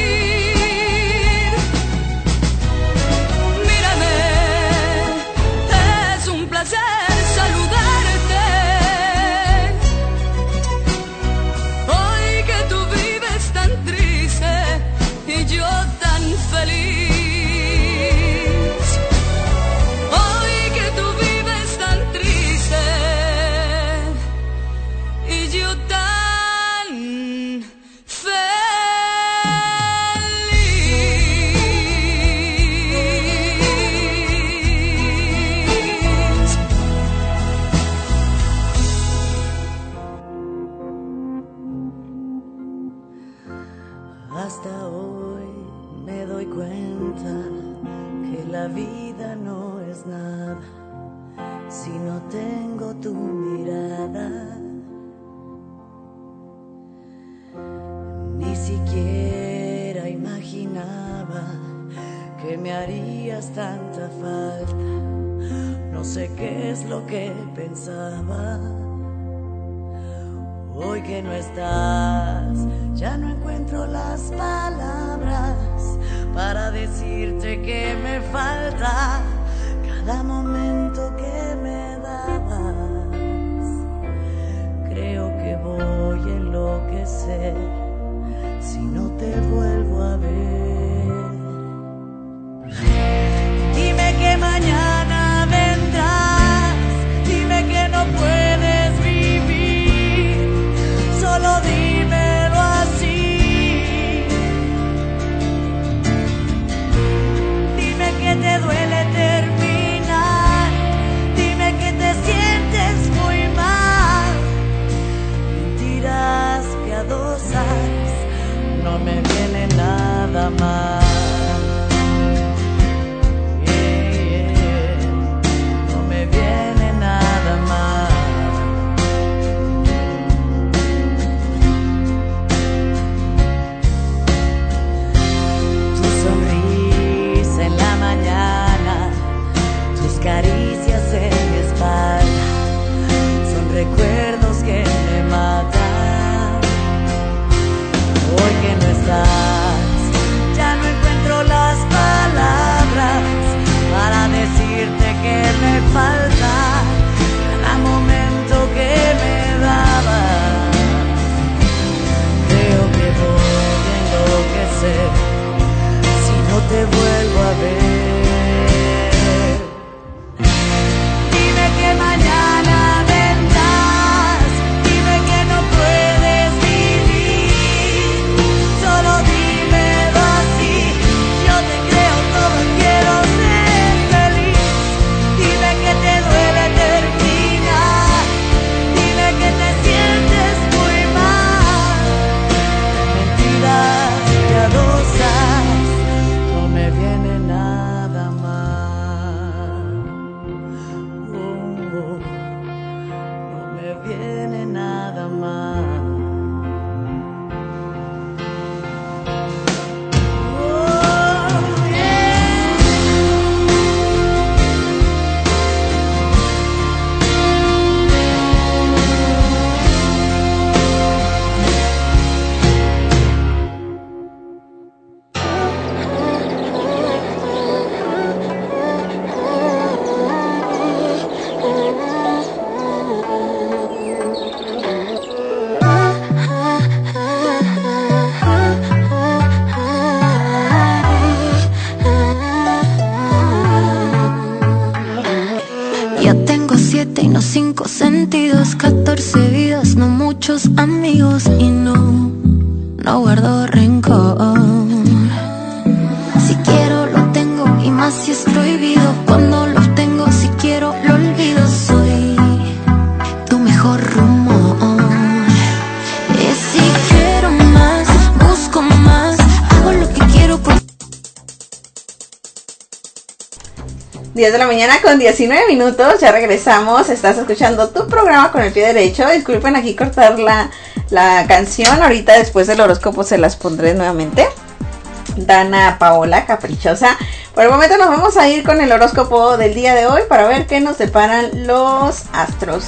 Hasta hoy me doy cuenta que la vida no es nada si no tengo tu mirada. Ni siquiera imaginaba que me harías tanta falta. No sé qué es lo que pensaba. Hoy que no estás, ya no encuentro las palabras para decirte que me falta cada momento que me dabas. Creo que voy a enloquecer si no te vuelvo a ver. Dime que mañana vendrás, dime que no puedes vivir recuerdos que me matan. Hoy que no estás, ya no encuentro las palabras para decirte que me falta cada momento que me dabas. Creo que voy a enloquecer si no te vuelvo a ver. Dime que mañana vendrás, dime que no puedes vivir, solo dímelo así, yo te creo todo, quiero ser feliz. Dime que te duele terminar, dime que te sientes muy mal. Mentiras piadosas, no me viene nada más. No me viene nada más. Ya tengo 7 y no 5 sentidos, 14 vidas, no muchos amigos y no guardo rencor. Si quiero lo tengo y más si es prohibido. Cuando lo tengo, si quiero lo olvido. Soy tu mejor rumor. Y si quiero más, busco más, hago lo que quiero por... 10 de la mañana con 19 minutos, ya regresamos. Estás escuchando tu programa Con el Pie Derecho. Disculpen aquí cortar la canción. Ahorita después del horóscopo se las pondré nuevamente. Dana Paola, caprichosa. Por el momento nos vamos a ir con el horóscopo del día de hoy para ver qué nos deparan los astros.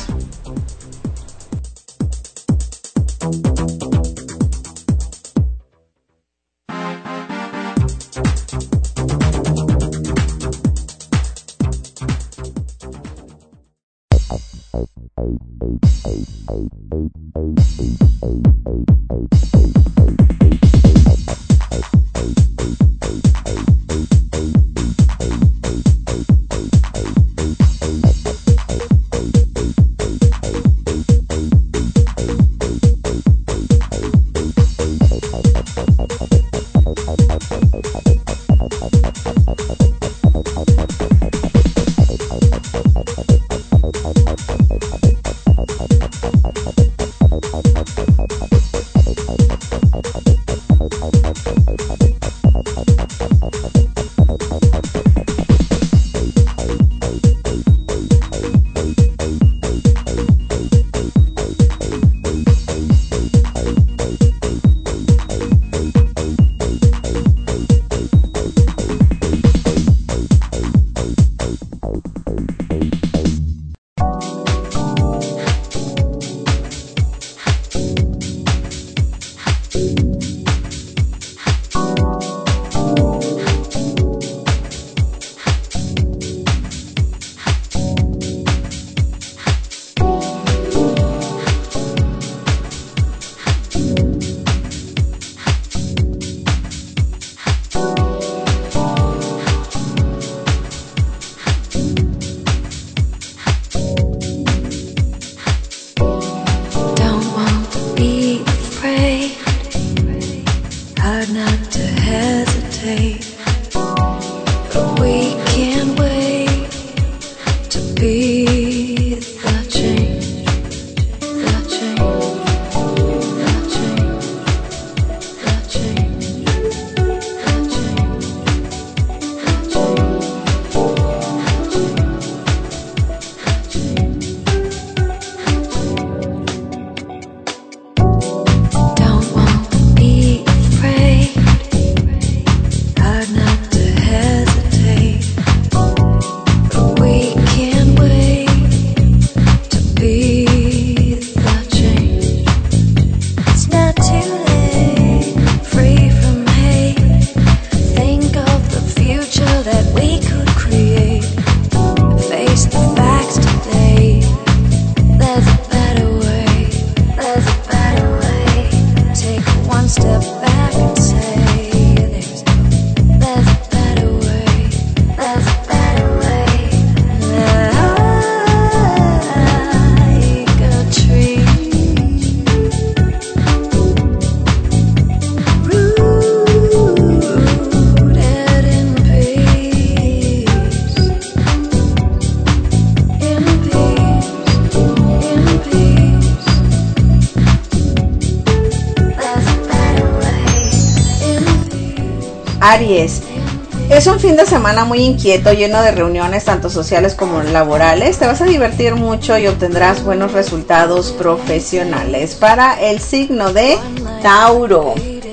Aries. Es un fin de semana muy inquieto, lleno de reuniones tanto sociales como laborales. Te vas a divertir mucho y obtendrás buenos resultados profesionales. Para el signo de Tauro.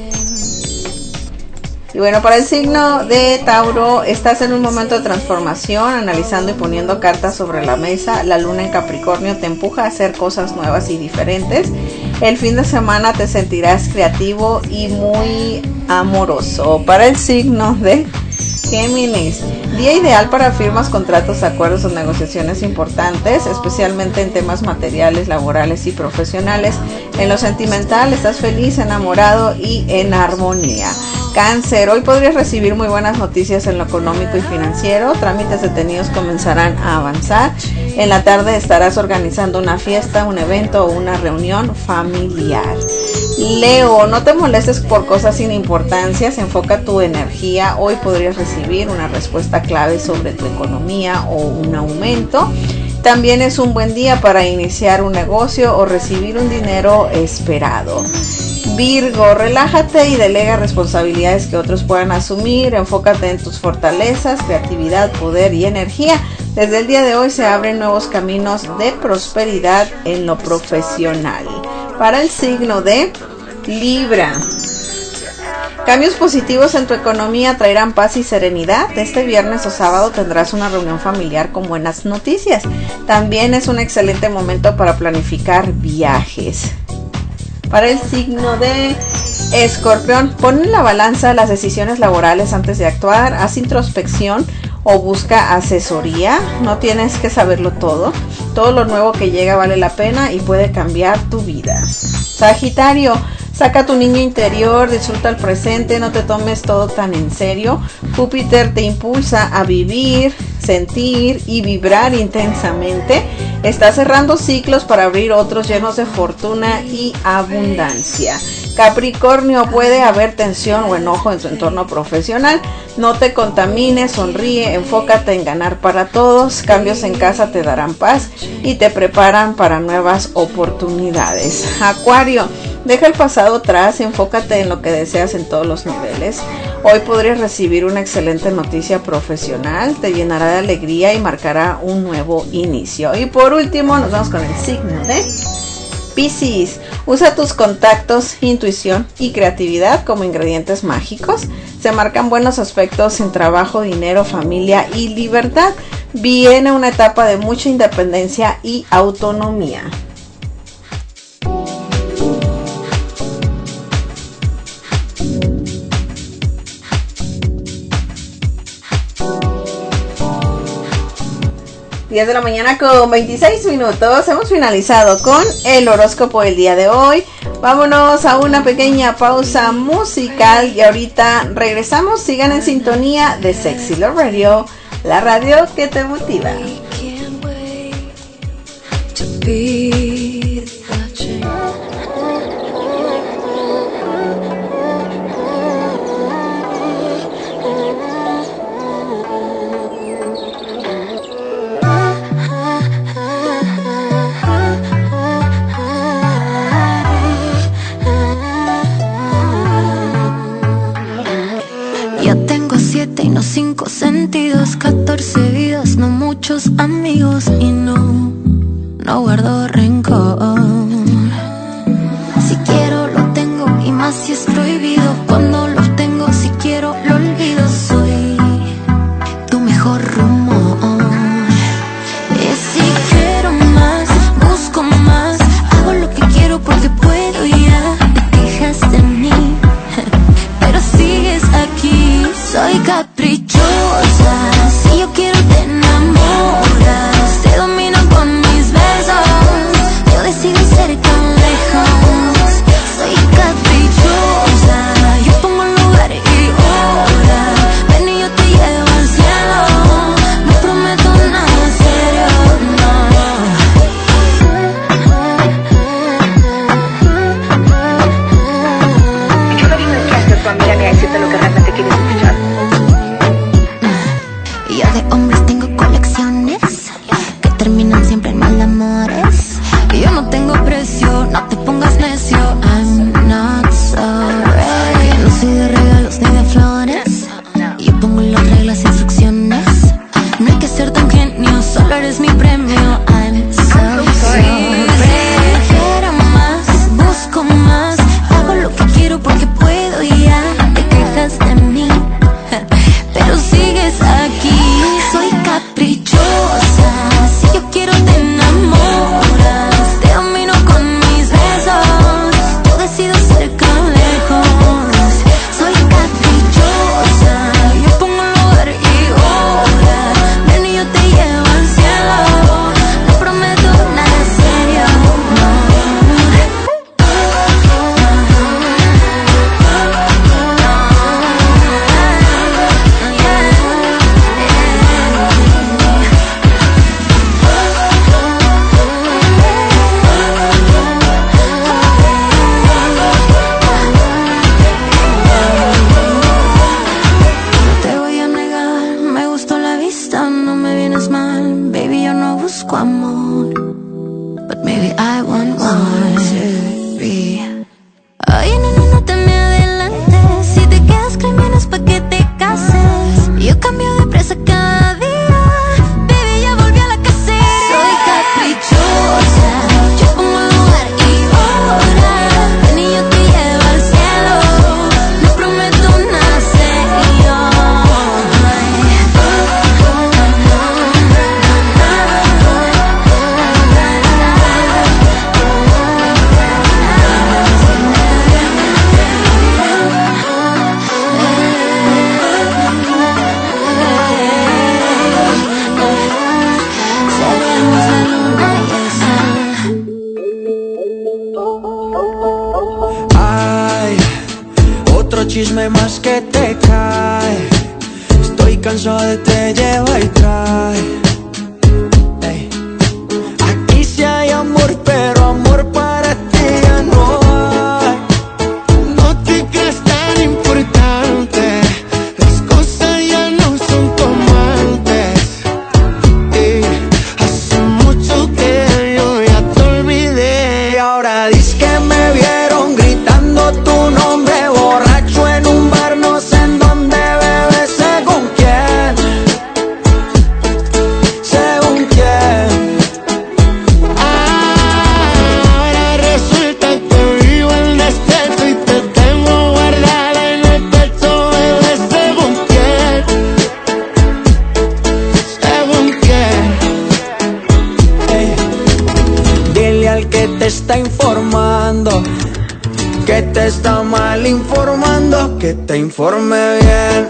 Y bueno, para el signo de Tauro, estás en un momento de transformación, analizando y poniendo cartas sobre la mesa. La luna en Capricornio te empuja a hacer cosas nuevas y diferentes. El fin de semana te sentirás creativo y muy amoroso. Para el signo de Géminis, día ideal para firmas, contratos, acuerdos o negociaciones importantes, especialmente en temas materiales, laborales y profesionales. En lo sentimental, estás feliz, enamorado y en armonía. Cáncer, hoy podrías recibir muy buenas noticias en lo económico y financiero. Trámites detenidos comenzarán a avanzar. En la tarde estarás organizando una fiesta, un evento o una reunión familiar. Leo, no te molestes por cosas sin importancia, enfoca tu energía. Hoy podrías recibir una respuesta clave sobre tu economía o un aumento. También es un buen día para iniciar un negocio o recibir un dinero esperado. Virgo, relájate y delega responsabilidades que otros puedan asumir. Enfócate en tus fortalezas, creatividad, poder y energía. Desde el día de hoy se abren nuevos caminos de prosperidad en lo profesional. Para el signo de Libra, cambios positivos en tu economía traerán paz y serenidad. Este viernes o sábado tendrás una reunión familiar con buenas noticias. También es un excelente momento para planificar viajes. Para el signo de Escorpión, pon en la balanza las decisiones laborales antes de actuar. Haz introspección o busca asesoría. No tienes que saberlo todo. Todo lo nuevo que llega vale la pena y puede cambiar tu vida. Sagitario, saca tu niño interior, disfruta el presente, no te tomes todo tan en serio. Júpiter te impulsa a vivir, sentir y vibrar intensamente. Estás cerrando ciclos para abrir otros llenos de fortuna y abundancia. Capricornio, puede haber tensión o enojo en tu entorno profesional. No te contamines, sonríe, enfócate en ganar para todos. Cambios en casa te darán paz y te preparan para nuevas oportunidades. Acuario, deja el pasado atrás, enfócate en lo que deseas en todos los niveles. Hoy podrías recibir una excelente noticia profesional, te llenará de alegría y marcará un nuevo inicio. Y por último, nos vamos con el signo de Piscis. Usa tus contactos, intuición y creatividad como ingredientes mágicos. Se marcan buenos aspectos en trabajo, dinero, familia y libertad. Viene una etapa de mucha independencia y autonomía. Días de la mañana con 26 minutos. Hemos finalizado con el horóscopo del día de hoy. Vámonos a una pequeña pausa musical y ahorita regresamos. Sigan en sintonía de Sexy Love Radio, la radio que te motiva. Y no 5 sentidos, 14 vidas, no muchos amigos y no guardo rencor. Si quiero lo tengo y más si es prohibido. Cuando lo tengo, si quiero lo olvido. Soy tu mejor rumor. Y si quiero más, busco más. Hago lo que quiero porque puedo y ya te quejas de mí, pero sigues aquí. Soy caprichosa, si yo quiero te enamoras. Te domino con mis besos, yo decido ser tan lejos. Soy caprichosa, yo pongo lugar y hora. Ven y yo te llevo al cielo, no prometo nada serio, no. Yo no vine aquí a ser tu amiga ni a decirte lo que realmente quieres escuchar. Y yo de hombres tengo colecciones que terminan siempre en mal amores. Y yo no tengo precio, no te pongas necio. I'm not sorry. No soy de regalos ni de flores. 1, 2, 3. Ay, no te me adelantes. Si te quedas conmigo es pa' que te cases. Yo cambio de presa cada día. Baby, ya volví a la casera. Soy caprichosa, yo pongo lugar y hora. Ven y yo te llevo al cielo. No prometo una serio. Ay, otro chisme más que te cae. Estoy cansado de te lleva y trae. Ey. Aquí sí hay amor, pero amor para ti ya no hay. No te creas tan importante. Las cosas ya no son como antes. Y hace mucho que yo ya te olvidé. Y ahora dices que me vieron gritando tu nombre borracho en un bar, no sé en dónde, bebé, según quién. Según quién. Ahora resulta que vivo en despecho y te tengo guardada en el pecho, bebé, según quién. Según quién. Ey. Dile al que te está informando que te está mal informando, que te informe bien.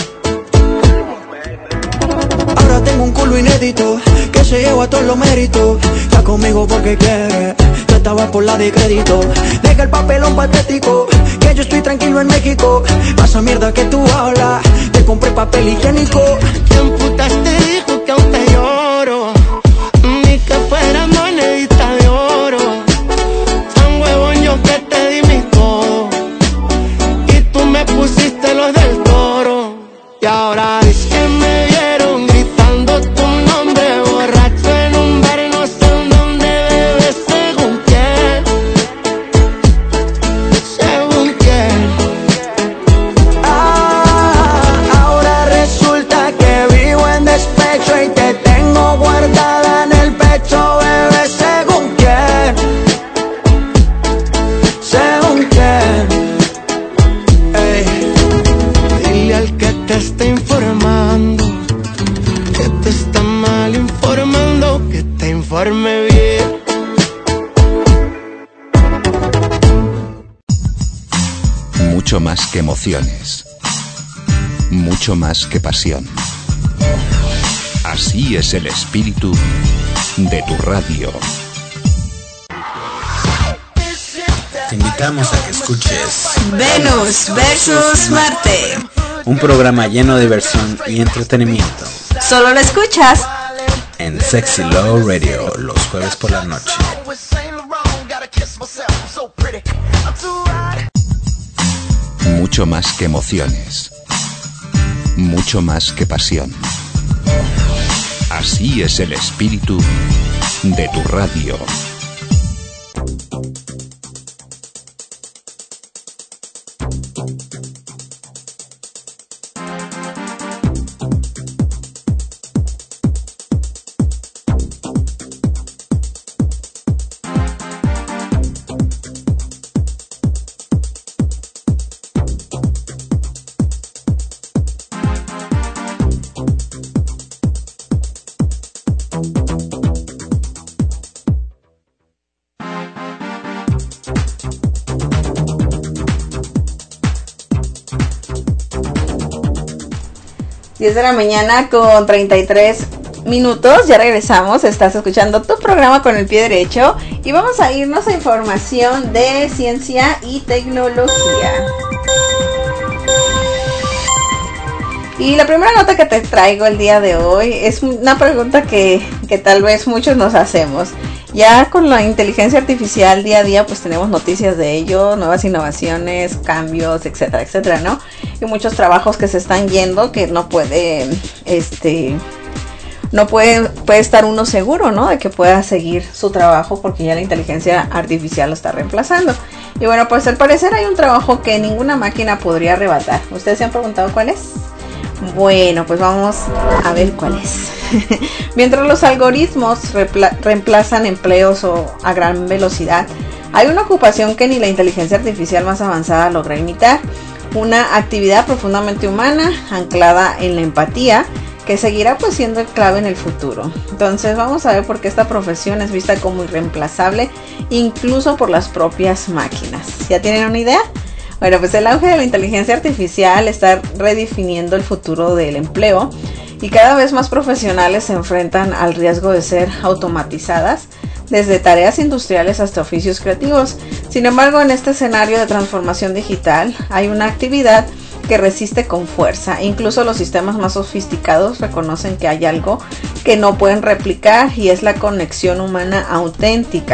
Ahora tengo un culo inédito que se lleva todos los méritos. Está conmigo porque quiere, yo estaba por la de crédito. Deja el papelón patético, que yo estoy tranquilo en México. Pasa mierda que tú hablas, te compré papel higiénico. ¿Quién putas te dijo que aún te lloro? Ni que fuera monedita de oro. Tan huevón yo que te di mi todo y tú me pusiste los del Toro. Y ahora dices que me vieron gritando tu nombre borracho en un bar, no sé en dónde, bebé, según quién. Según quién. Ahora resulta que vivo en despecho y te tengo guardada en el pecho, bebé, según quién. Según quién. Ey. Dile al que te está informando que te está mal informando, que te informe bien. Mucho más que emociones. Mucho más que pasión. Así es el espíritu de tu radio. Te invitamos a que escuches Venus versus Marte. un programa lleno de diversión y entretenimiento Solo lo escuchas en Sexy Love Radio los jueves por la noche. Mucho más que emociones. Mucho más que pasión. Así es el espíritu de tu radio. de la mañana con 33 minutos, ya regresamos, estás escuchando tu programa Con el Pie Derecho y vamos a irnos a información de ciencia y tecnología. Y la primera nota que te traigo el día de hoy es una pregunta que tal vez muchos nos hacemos. Ya con la inteligencia artificial día a día pues tenemos noticias de ello, nuevas innovaciones, cambios, etcétera, etcétera, ¿no? Y muchos trabajos que se están yendo que no pueden, no puede estar uno seguro, ¿no? De que pueda seguir su trabajo porque ya la inteligencia artificial lo está reemplazando. Y bueno, pues al parecer hay un trabajo que ninguna máquina podría arrebatar. ¿Ustedes se han preguntado cuál es? Bueno, pues vamos a ver cuál es. Mientras los algoritmos reemplazan empleos a gran velocidad, hay una ocupación que ni la inteligencia artificial más avanzada logra imitar. Una actividad profundamente humana, anclada en la empatía, que seguirá pues siendo clave en el futuro. Entonces vamos a ver por qué esta profesión es vista como irreemplazable, incluso por las propias máquinas. ¿Ya tienen una idea? Bueno, pues el auge de la inteligencia artificial está redefiniendo el futuro del empleo y cada vez más profesionales se enfrentan al riesgo de ser automatizadas, desde tareas industriales hasta oficios creativos. Sin embargo, en este escenario de transformación digital hay una actividad que resiste con fuerza. Incluso los sistemas más sofisticados reconocen que hay algo que no pueden replicar y es la conexión humana auténtica.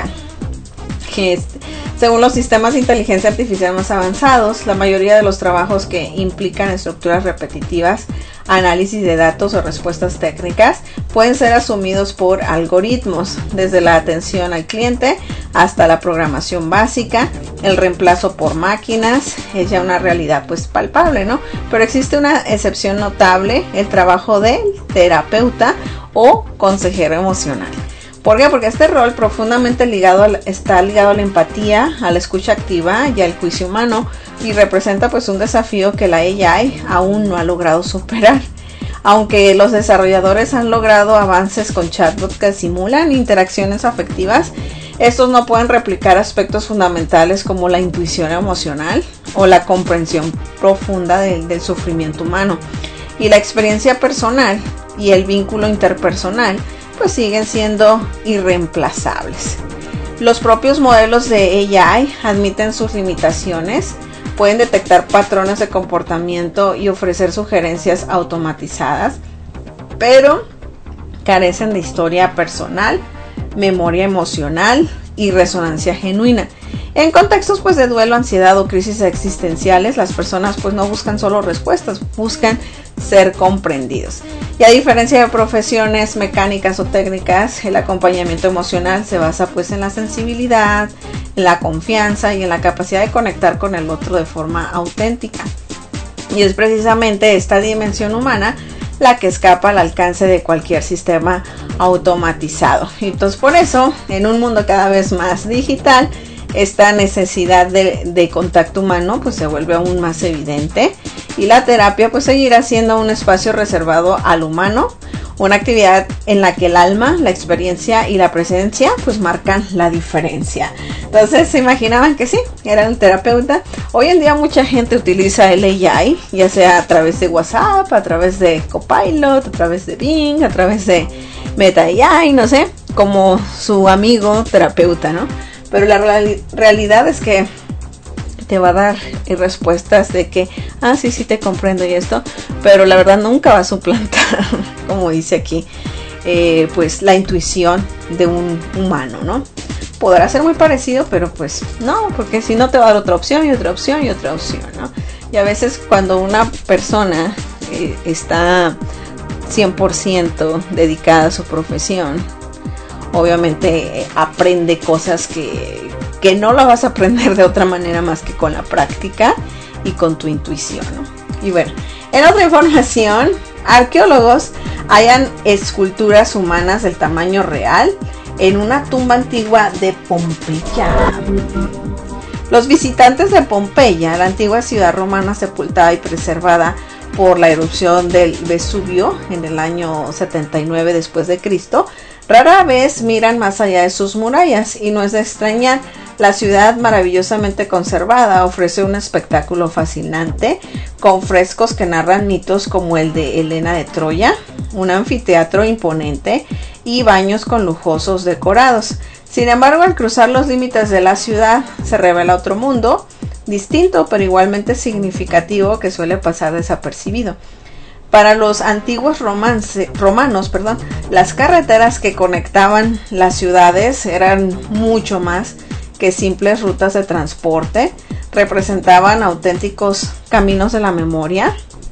Según los sistemas de inteligencia artificial más avanzados, la mayoría de los trabajos que implican estructuras repetitivas, análisis de datos o respuestas técnicas pueden ser asumidos por algoritmos, desde la atención al cliente hasta la programación básica. El reemplazo por máquinas es ya una realidad pues palpable, ¿no? Pero existe una excepción notable, el trabajo de terapeuta o consejero emocional. ¿Por qué? Porque este rol profundamente está ligado a la empatía, a la escucha activa y al juicio humano, y representa pues un desafío que la AI aún no ha logrado superar. Aunque los desarrolladores han logrado avances con chatbots que simulan interacciones afectivas, estos no pueden replicar aspectos fundamentales como la intuición emocional o la comprensión profunda del sufrimiento humano. Y la experiencia personal y el vínculo interpersonal pues siguen siendo irreemplazables. Los propios modelos de AI admiten sus limitaciones, pueden detectar patrones de comportamiento y ofrecer sugerencias automatizadas, pero carecen de historia personal, memoria emocional y resonancia genuina. En contextos pues de duelo, ansiedad o crisis existenciales, las personas pues no buscan solo respuestas, buscan ser comprendidos. Y a diferencia de profesiones mecánicas o técnicas, el acompañamiento emocional se basa pues en la sensibilidad, en la confianza y en la capacidad de conectar con el otro de forma auténtica. Y es precisamente esta dimensión humana la que escapa al alcance de cualquier sistema automatizado. Y entonces por eso, en un mundo cada vez más digital, esta necesidad de contacto humano pues se vuelve aún más evidente, y la terapia pues seguirá siendo un espacio reservado al humano, una actividad en la que el alma, la experiencia y la presencia pues marcan la diferencia. Entonces se imaginaban que sí, era un terapeuta. Hoy en día mucha gente utiliza el AI, ya sea a través de WhatsApp, a través de Copilot, a través de Bing, a través de Meta AI, no sé, como su amigo terapeuta, ¿no? Pero la realidad es que te va a dar respuestas de que, sí te comprendo y esto, pero la verdad nunca va a suplantar, como dice aquí, pues la intuición de un humano, ¿no? Podrá ser muy parecido, pero pues no, porque si no te va a dar otra opción y otra opción y otra opción, ¿no? Y a veces cuando una persona está 100% dedicada a su profesión, obviamente aprende cosas que no la vas a aprender de otra manera más que con la práctica y con tu intuición, ¿no? Y bueno, en otra información, arqueólogos hallan esculturas humanas del tamaño real en una tumba antigua de Pompeya. Los visitantes de Pompeya, la antigua ciudad romana sepultada y preservada por la erupción del Vesubio en el año 79 después de Cristo, rara vez miran más allá de sus murallas, y no es de extrañar. La ciudad, maravillosamente conservada, ofrece un espectáculo fascinante con frescos que narran mitos como el de Helena de Troya, un anfiteatro imponente y baños con lujosos decorados. Sin embargo, al cruzar los límites de la ciudad se revela otro mundo distinto pero igualmente significativo que suele pasar desapercibido. Para los antiguos romanos, las carreteras que conectaban las ciudades eran mucho más que simples rutas de transporte, representaban auténticos caminos de la memoria,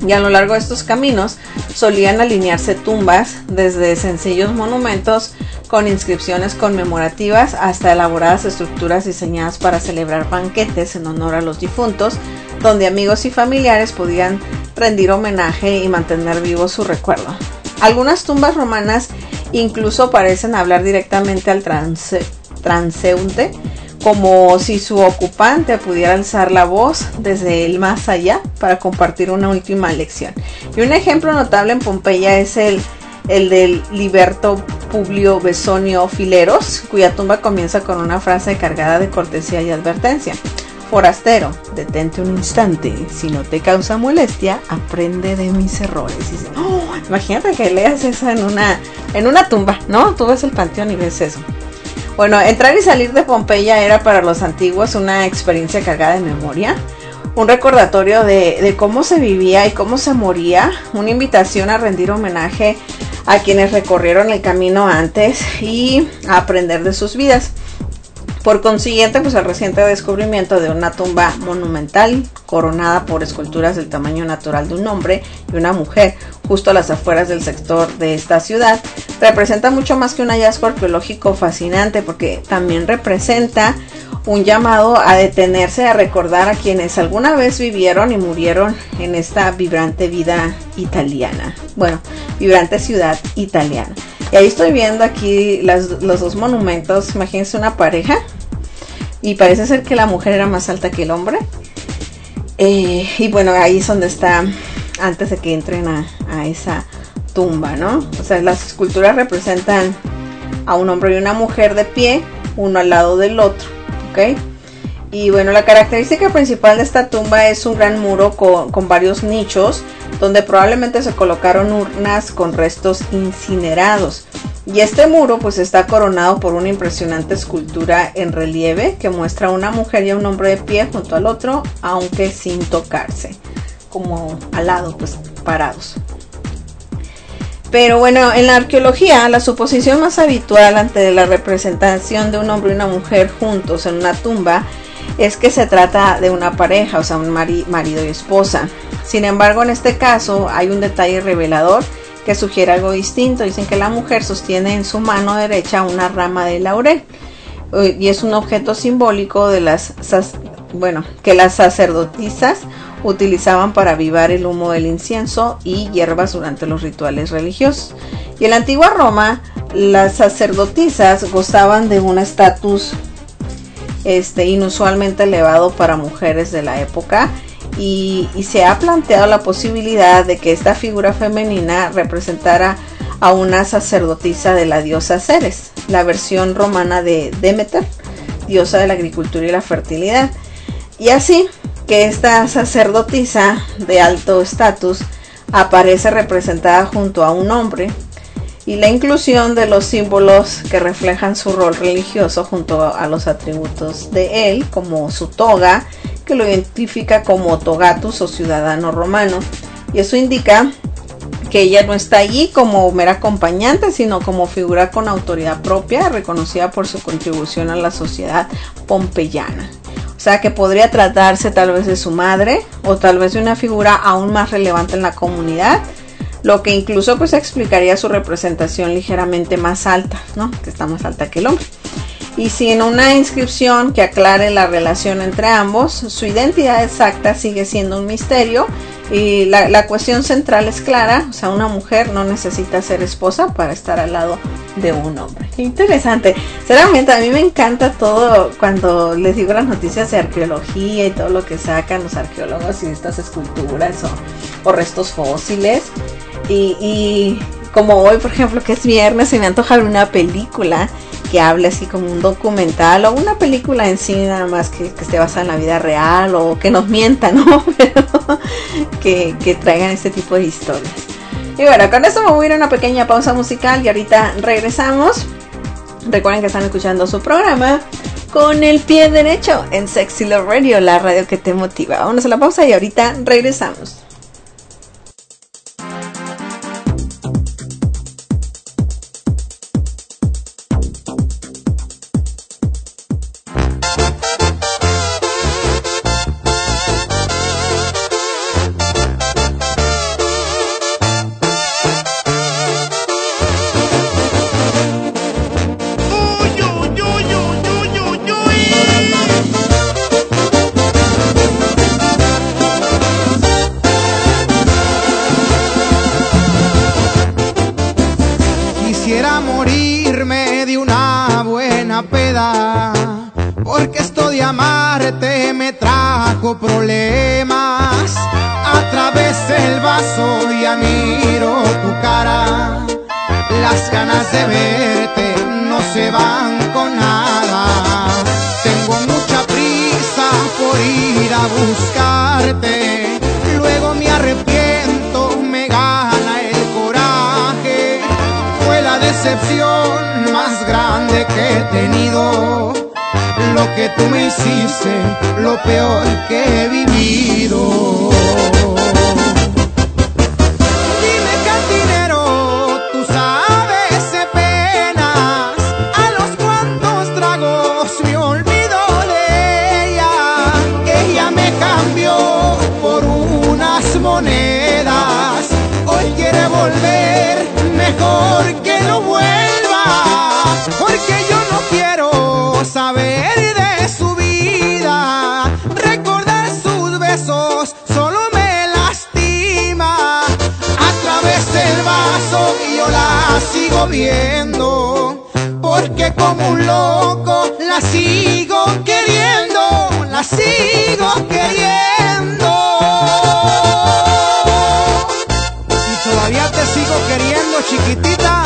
Y a lo largo de estos caminos solían alinearse tumbas, desde sencillos monumentos con inscripciones conmemorativas hasta elaboradas estructuras diseñadas para celebrar banquetes en honor a los difuntos, donde amigos y familiares podían rendir homenaje y mantener vivo su recuerdo. Algunas tumbas romanas incluso parecen hablar directamente al transeúnte, como si su ocupante pudiera alzar la voz desde el más allá para compartir una última lección. Y un ejemplo notable en Pompeya es el del Liberto Publio Besonio Fileros, cuya tumba comienza con una frase cargada de cortesía y advertencia. Forastero, detente un instante, si no te causa molestia, aprende de mis errores. Y, imagínate que leas eso en una tumba, ¿no? Tú ves el panteón y ves eso. Bueno, entrar y salir de Pompeya era para los antiguos una experiencia cargada de memoria, un recordatorio de cómo se vivía y cómo se moría, una invitación a rendir homenaje a quienes recorrieron el camino antes y a aprender de sus vidas. Por consiguiente, pues el reciente descubrimiento de una tumba monumental coronada por esculturas del tamaño natural de un hombre y una mujer justo a las afueras del sector de esta ciudad representa mucho más que un hallazgo arqueológico fascinante, porque también representa un llamado a detenerse a recordar a quienes alguna vez vivieron y murieron en esta vibrante vida italiana. Bueno, vibrante ciudad italiana. Y ahí estoy viendo aquí los dos monumentos. Imagínense una pareja y parece ser que la mujer era más alta que el hombre. Y bueno, ahí es donde está antes de que entren a esa tumba, ¿no? O sea, las esculturas representan a un hombre y una mujer de pie, uno al lado del otro, ¿ok? Y bueno, la característica principal de esta tumba es un gran muro con varios nichos, donde probablemente se colocaron urnas con restos incinerados. Y este muro pues está coronado por una impresionante escultura en relieve que muestra a una mujer y a un hombre de pie junto al otro, aunque sin tocarse, como al lado, pues parados. Pero bueno, en la arqueología, la suposición más habitual ante la representación de un hombre y una mujer juntos en una tumba es que se trata de una pareja, o sea, un marido y esposa. Sin embargo, en este caso hay un detalle revelador que sugiere algo distinto. Dicen que la mujer sostiene en su mano derecha una rama de laurel y es un objeto simbólico de que las sacerdotisas utilizaban para avivar el humo del incienso y hierbas durante los rituales religiosos. Y en la antigua Roma, las sacerdotisas gozaban de un estatus inusualmente elevado para mujeres de la época, y se ha planteado la posibilidad de que esta figura femenina representara a una sacerdotisa de la diosa Ceres, la versión romana de Demeter, diosa de la agricultura y la fertilidad. Y así que esta sacerdotisa de alto estatus aparece representada junto a un hombre, y la inclusión de los símbolos que reflejan su rol religioso junto a los atributos de él, como su toga, que lo identifica como togatus o ciudadano romano, y eso indica que ella no está allí como mera acompañante, sino como figura con autoridad propia, reconocida por su contribución a la sociedad pompeyana. O sea, que podría tratarse tal vez de su madre, o tal vez de una figura aún más relevante en la comunidad, lo que incluso pues explicaría su representación ligeramente más alta, ¿no? Que está más alta que el hombre. Y sin una inscripción que aclare la relación entre ambos, su identidad exacta sigue siendo un misterio, y la cuestión central es clara. O sea, una mujer no necesita ser esposa para estar al lado de un hombre. Qué interesante. Sinceramente, a mí me encanta todo cuando les digo las noticias de arqueología y todo lo que sacan los arqueólogos y estas esculturas o restos fósiles. Y como hoy, por ejemplo, que es viernes, se me antoja ver una película que hable así como un documental, o una película en sí nada más que esté basada en la vida real, o que nos mientan, ¿no? Pero que traigan este tipo de historias. Y bueno, con esto me voy a ir a una pequeña pausa musical y ahorita regresamos. Recuerden que están escuchando su programa Con el Pie Derecho en Sexy Love Radio, la radio que te motiva. Vámonos a la pausa y ahorita regresamos. porque esto de amarte me trajo problemas. A través del vaso ya miro tu cara, las ganas de verte no se van con nada. Tengo mucha prisa por ir a buscarte, luego me arrepiento, me gana el coraje. Fue la decepción más grande que he tenido, lo que tú me hiciste, lo peor que he vivido. Dime, cantinero, tú sabes de penas, a los cuantos tragos me olvido de ella. Ella me cambió por unas monedas, hoy quiere volver, mejor que no vuelva, porque yo no quiero saber de su vida. Recordar sus besos solo me lastima. A través del vaso yo la sigo viendo, porque como un loco la sigo queriendo, la sigo queriendo. Y todavía te sigo queriendo, chiquitita.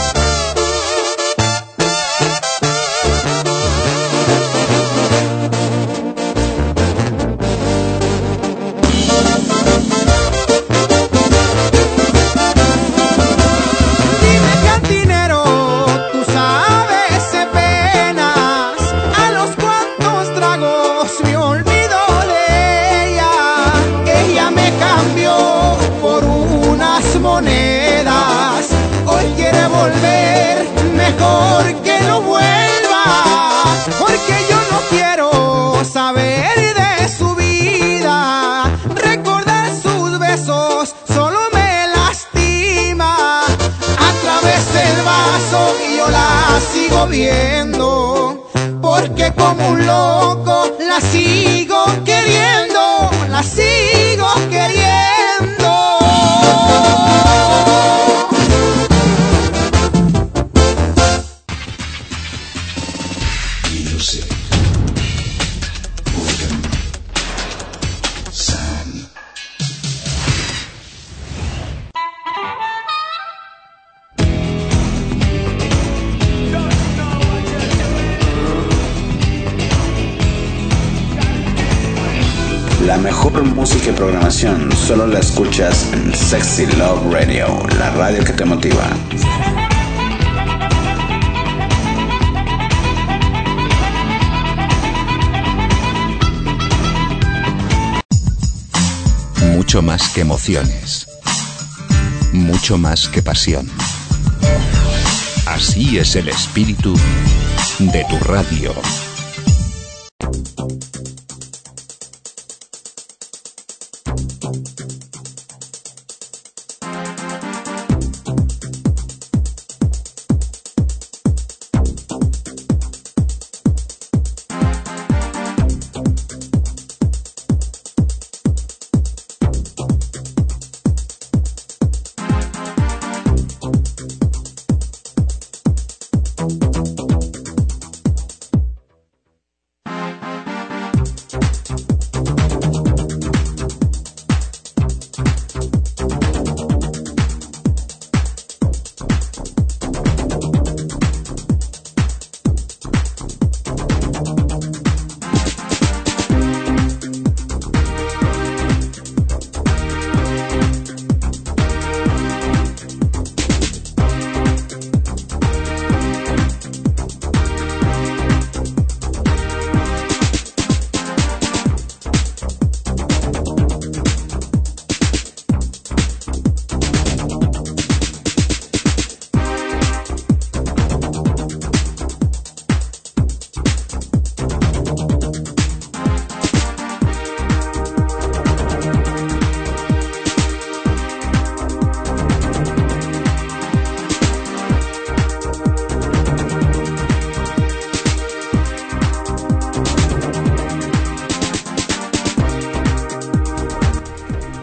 Monedas, hoy quiere volver, mejor que no vuelva, porque yo no quiero saber de su vida. Recordar sus besos solo me lastima. A través del vaso yo la sigo viendo, porque como un loco la sigo queriendo, la sigo queriendo. La mejor música y programación solo la escuchas en Sexy Love Radio, la radio que te motiva. Mucho más que emociones, mucho más que pasión. Así es el espíritu de tu radio.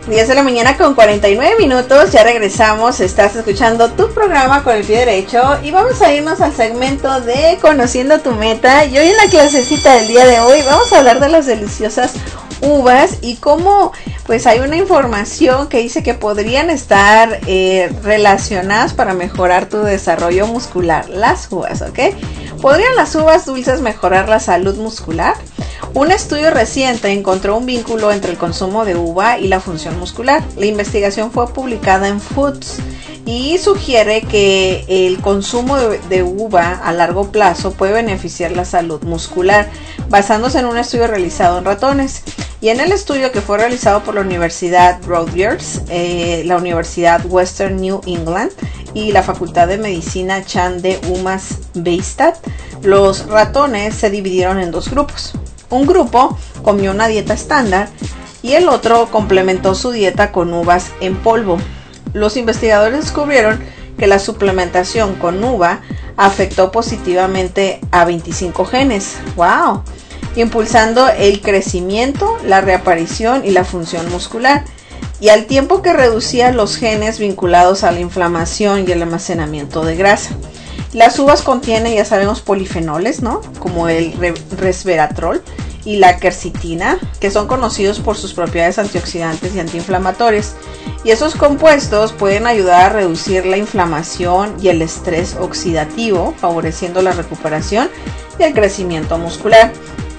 10 de la mañana con 49 minutos, ya regresamos, estás escuchando tu programa Con el Pie Derecho y vamos a irnos al segmento de Conociendo tu Meta. Y hoy en la clasecita del día de hoy vamos a hablar de las deliciosas uvas y cómo pues hay una información que dice que podrían estar relacionadas para mejorar tu desarrollo muscular, las uvas, ¿ok? ¿Podrían las uvas dulces mejorar la salud muscular? Un estudio reciente encontró un vínculo entre el consumo de uva y la función muscular. La investigación fue publicada en Foods y sugiere que el consumo de uva a largo plazo puede beneficiar la salud muscular, basándose en un estudio realizado en ratones. Y en el estudio, que fue realizado por la Universidad Rutgers, la Universidad Western New England y la Facultad de Medicina Chan de UMass Beistat, los ratones se dividieron en dos grupos. Un grupo comió una dieta estándar y el otro complementó su dieta con uvas en polvo. Los investigadores descubrieron que la suplementación con uva afectó positivamente a 25 genes. ¡Wow! Impulsando el crecimiento, la reaparición y la función muscular, y al tiempo que reducía los genes vinculados a la inflamación y el almacenamiento de grasa. Las uvas contienen, ya sabemos, polifenoles, ¿no? Como el resveratrol y la quercetina, que son conocidos por sus propiedades antioxidantes y antiinflamatorias. Y esos compuestos pueden ayudar a reducir la inflamación y el estrés oxidativo, favoreciendo la recuperación y el crecimiento muscular.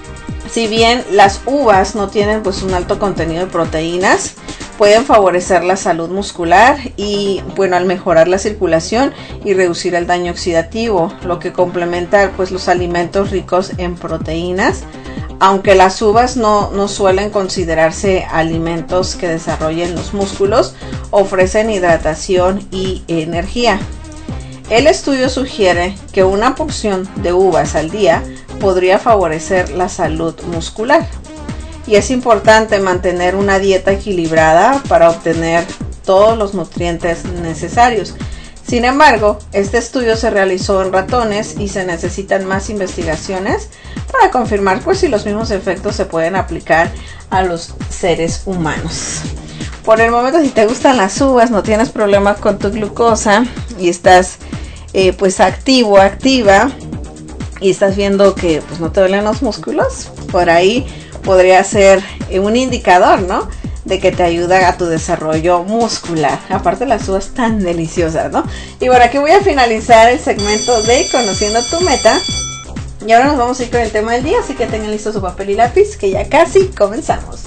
Si bien las uvas no tienen pues un alto contenido de proteínas, pueden favorecer la salud muscular y bueno, al mejorar la circulación y reducir el daño oxidativo, lo que complementa pues los alimentos ricos en proteínas, aunque las uvas no suelen considerarse alimentos que desarrollen los músculos, ofrecen hidratación y energía. El estudio sugiere que una porción de uvas al día podría favorecer la salud muscular. Y es importante mantener una dieta equilibrada para obtener todos los nutrientes necesarios. Sin embargo, este estudio se realizó en ratones y se necesitan más investigaciones para confirmar pues si los mismos efectos se pueden aplicar a los seres humanos. Por el momento, si te gustan las uvas, no tienes problemas con tu glucosa y estás pues activo, activa, y estás viendo que pues no te duelen los músculos, por ahí podría ser un indicador, ¿no?, de que te ayuda a tu desarrollo muscular. Aparte, las uvas tan deliciosas, ¿no? Y bueno, aquí voy a finalizar el segmento de Conociendo tu Meta. Y ahora nos vamos a ir con el tema del día, así que tengan listo su papel y lápiz, que ya casi comenzamos.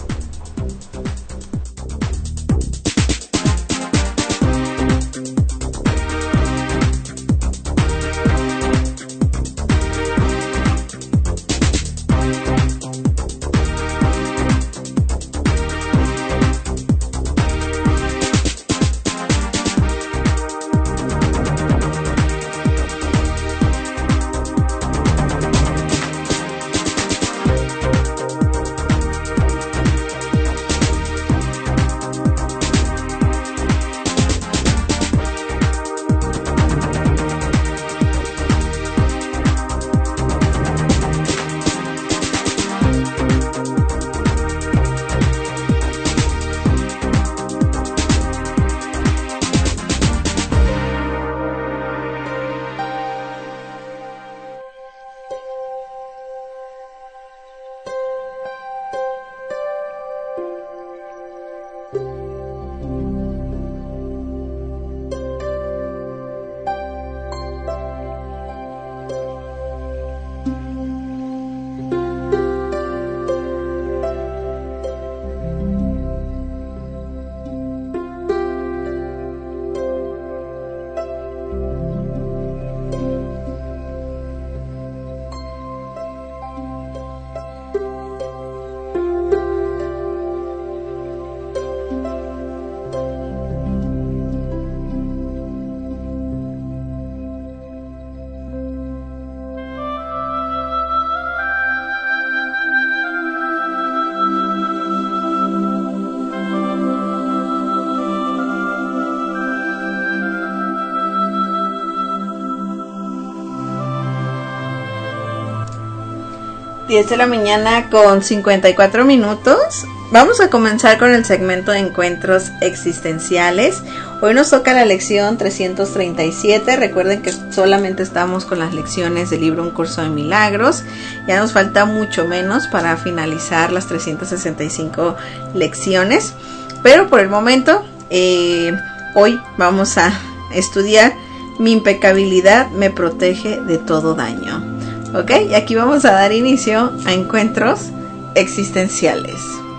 10 de la mañana con 54 minutos. Vamos a comenzar con el segmento de encuentros existenciales. Hoy nos toca la lección 337. Recuerden que solamente estamos con las lecciones del libro Un Curso de Milagros. Ya nos falta mucho menos para finalizar las 365 lecciones. Pero por el momento, hoy vamos a estudiar Mi impecabilidad me protege de todo daño. Ok, y aquí vamos a dar inicio a encuentros existenciales.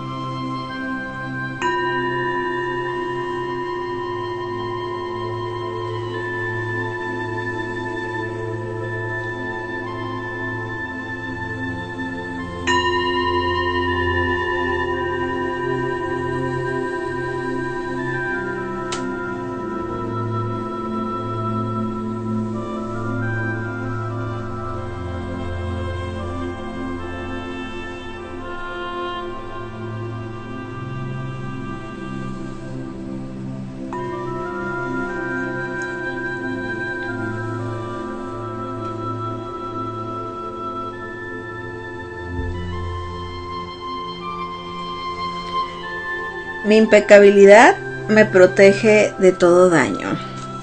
Mi impecabilidad me protege de todo daño.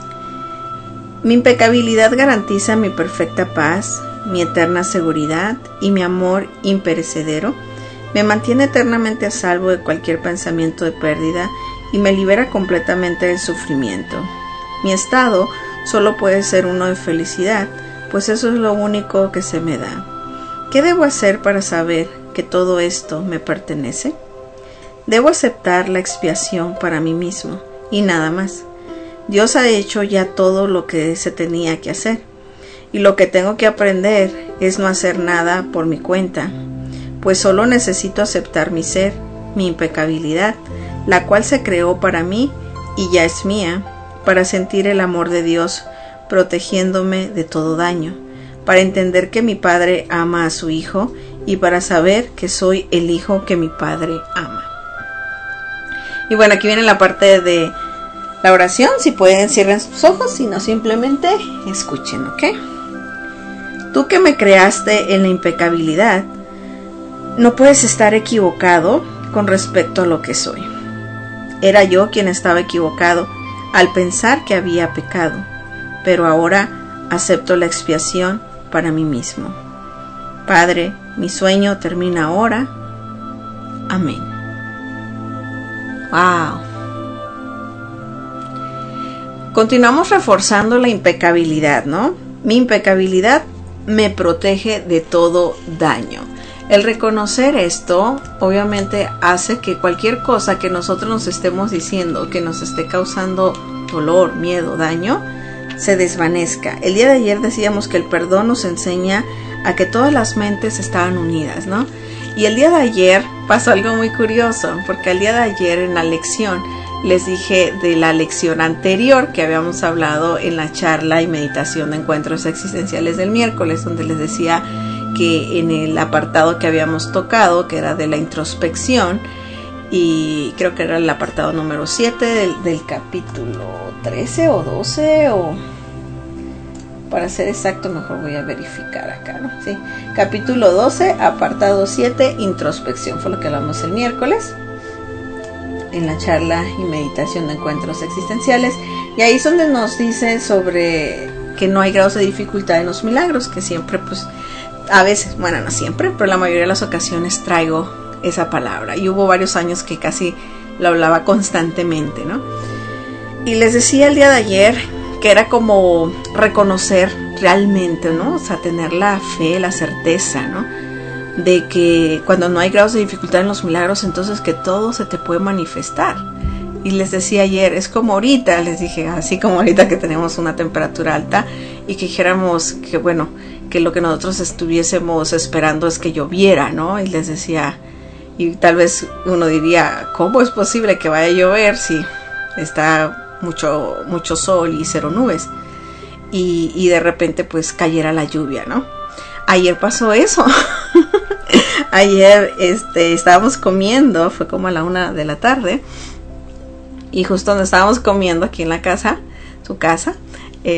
Mi impecabilidad garantiza mi perfecta paz, mi eterna seguridad y mi amor imperecedero. Me mantiene eternamente a salvo de cualquier pensamiento de pérdida y me libera completamente del sufrimiento. Mi estado solo puede ser uno de felicidad, pues eso es lo único que se me da. ¿Qué debo hacer para saber que todo esto me pertenece? Debo aceptar la expiación para mí mismo y nada más. Dios ha hecho ya todo lo que se tenía que hacer y lo que tengo que aprender es no hacer nada por mi cuenta, pues solo necesito aceptar mi ser, mi impecabilidad, la cual se creó para mí y ya es mía, para sentir el amor de Dios protegiéndome de todo daño, para entender que mi Padre ama a su Hijo y para saber que soy el Hijo que mi Padre ama. Y bueno, aquí viene la parte de la oración. Si pueden, cierren sus ojos, si no, simplemente escuchen, ¿ok? Tú que me creaste en la impecabilidad, no puedes estar equivocado con respecto a lo que soy. Era yo quien estaba equivocado al pensar que había pecado, pero ahora acepto la expiación para mí mismo. Padre, mi sueño termina ahora. Amén. Wow. Continuamos reforzando la impecabilidad, ¿no? Mi impecabilidad me protege de todo daño. El reconocer esto, obviamente, hace que cualquier cosa que nosotros nos estemos diciendo, que nos esté causando dolor, miedo, daño, se desvanezca. El día de ayer decíamos que el perdón nos enseña a que todas las mentes estaban unidas, ¿no? Y el día de ayer pasó algo muy curioso, porque el día de ayer en la lección les dije de la lección anterior que habíamos hablado en la charla y meditación de encuentros existenciales del miércoles, donde les decía que en el apartado que habíamos tocado, que era de la introspección, y creo que era el apartado número 7 del capítulo 13 o 12 o... Para ser exacto, mejor voy a verificar acá, ¿no? Sí, capítulo 12, apartado 7, introspección. Fue lo que hablamos el miércoles en la charla y meditación de encuentros existenciales. Y ahí es donde nos dice sobre que no hay grados de dificultad en los milagros, que siempre, pues, a veces, bueno, no siempre, pero la mayoría de las ocasiones traigo esa palabra. Y hubo varios años que casi lo hablaba constantemente, ¿no? Y les decía el día de ayer que era como reconocer realmente, ¿no? O sea, tener la fe, la certeza, ¿no? De que cuando no hay grados de dificultad en los milagros, entonces que todo se te puede manifestar. Y les decía ayer, es como ahorita, les dije, así como ahorita que tenemos una temperatura alta y que dijéramos que, bueno, que lo que nosotros estuviésemos esperando es que lloviera, ¿no? Y les decía, y tal vez uno diría, ¿cómo es posible que vaya a llover si está mucho sol y cero nubes? Y de repente pues cayera la lluvia, ¿no? Ayer pasó eso. Ayer estábamos comiendo, fue como a la 1 de la tarde, y justo donde estábamos comiendo aquí en la casa, su casa,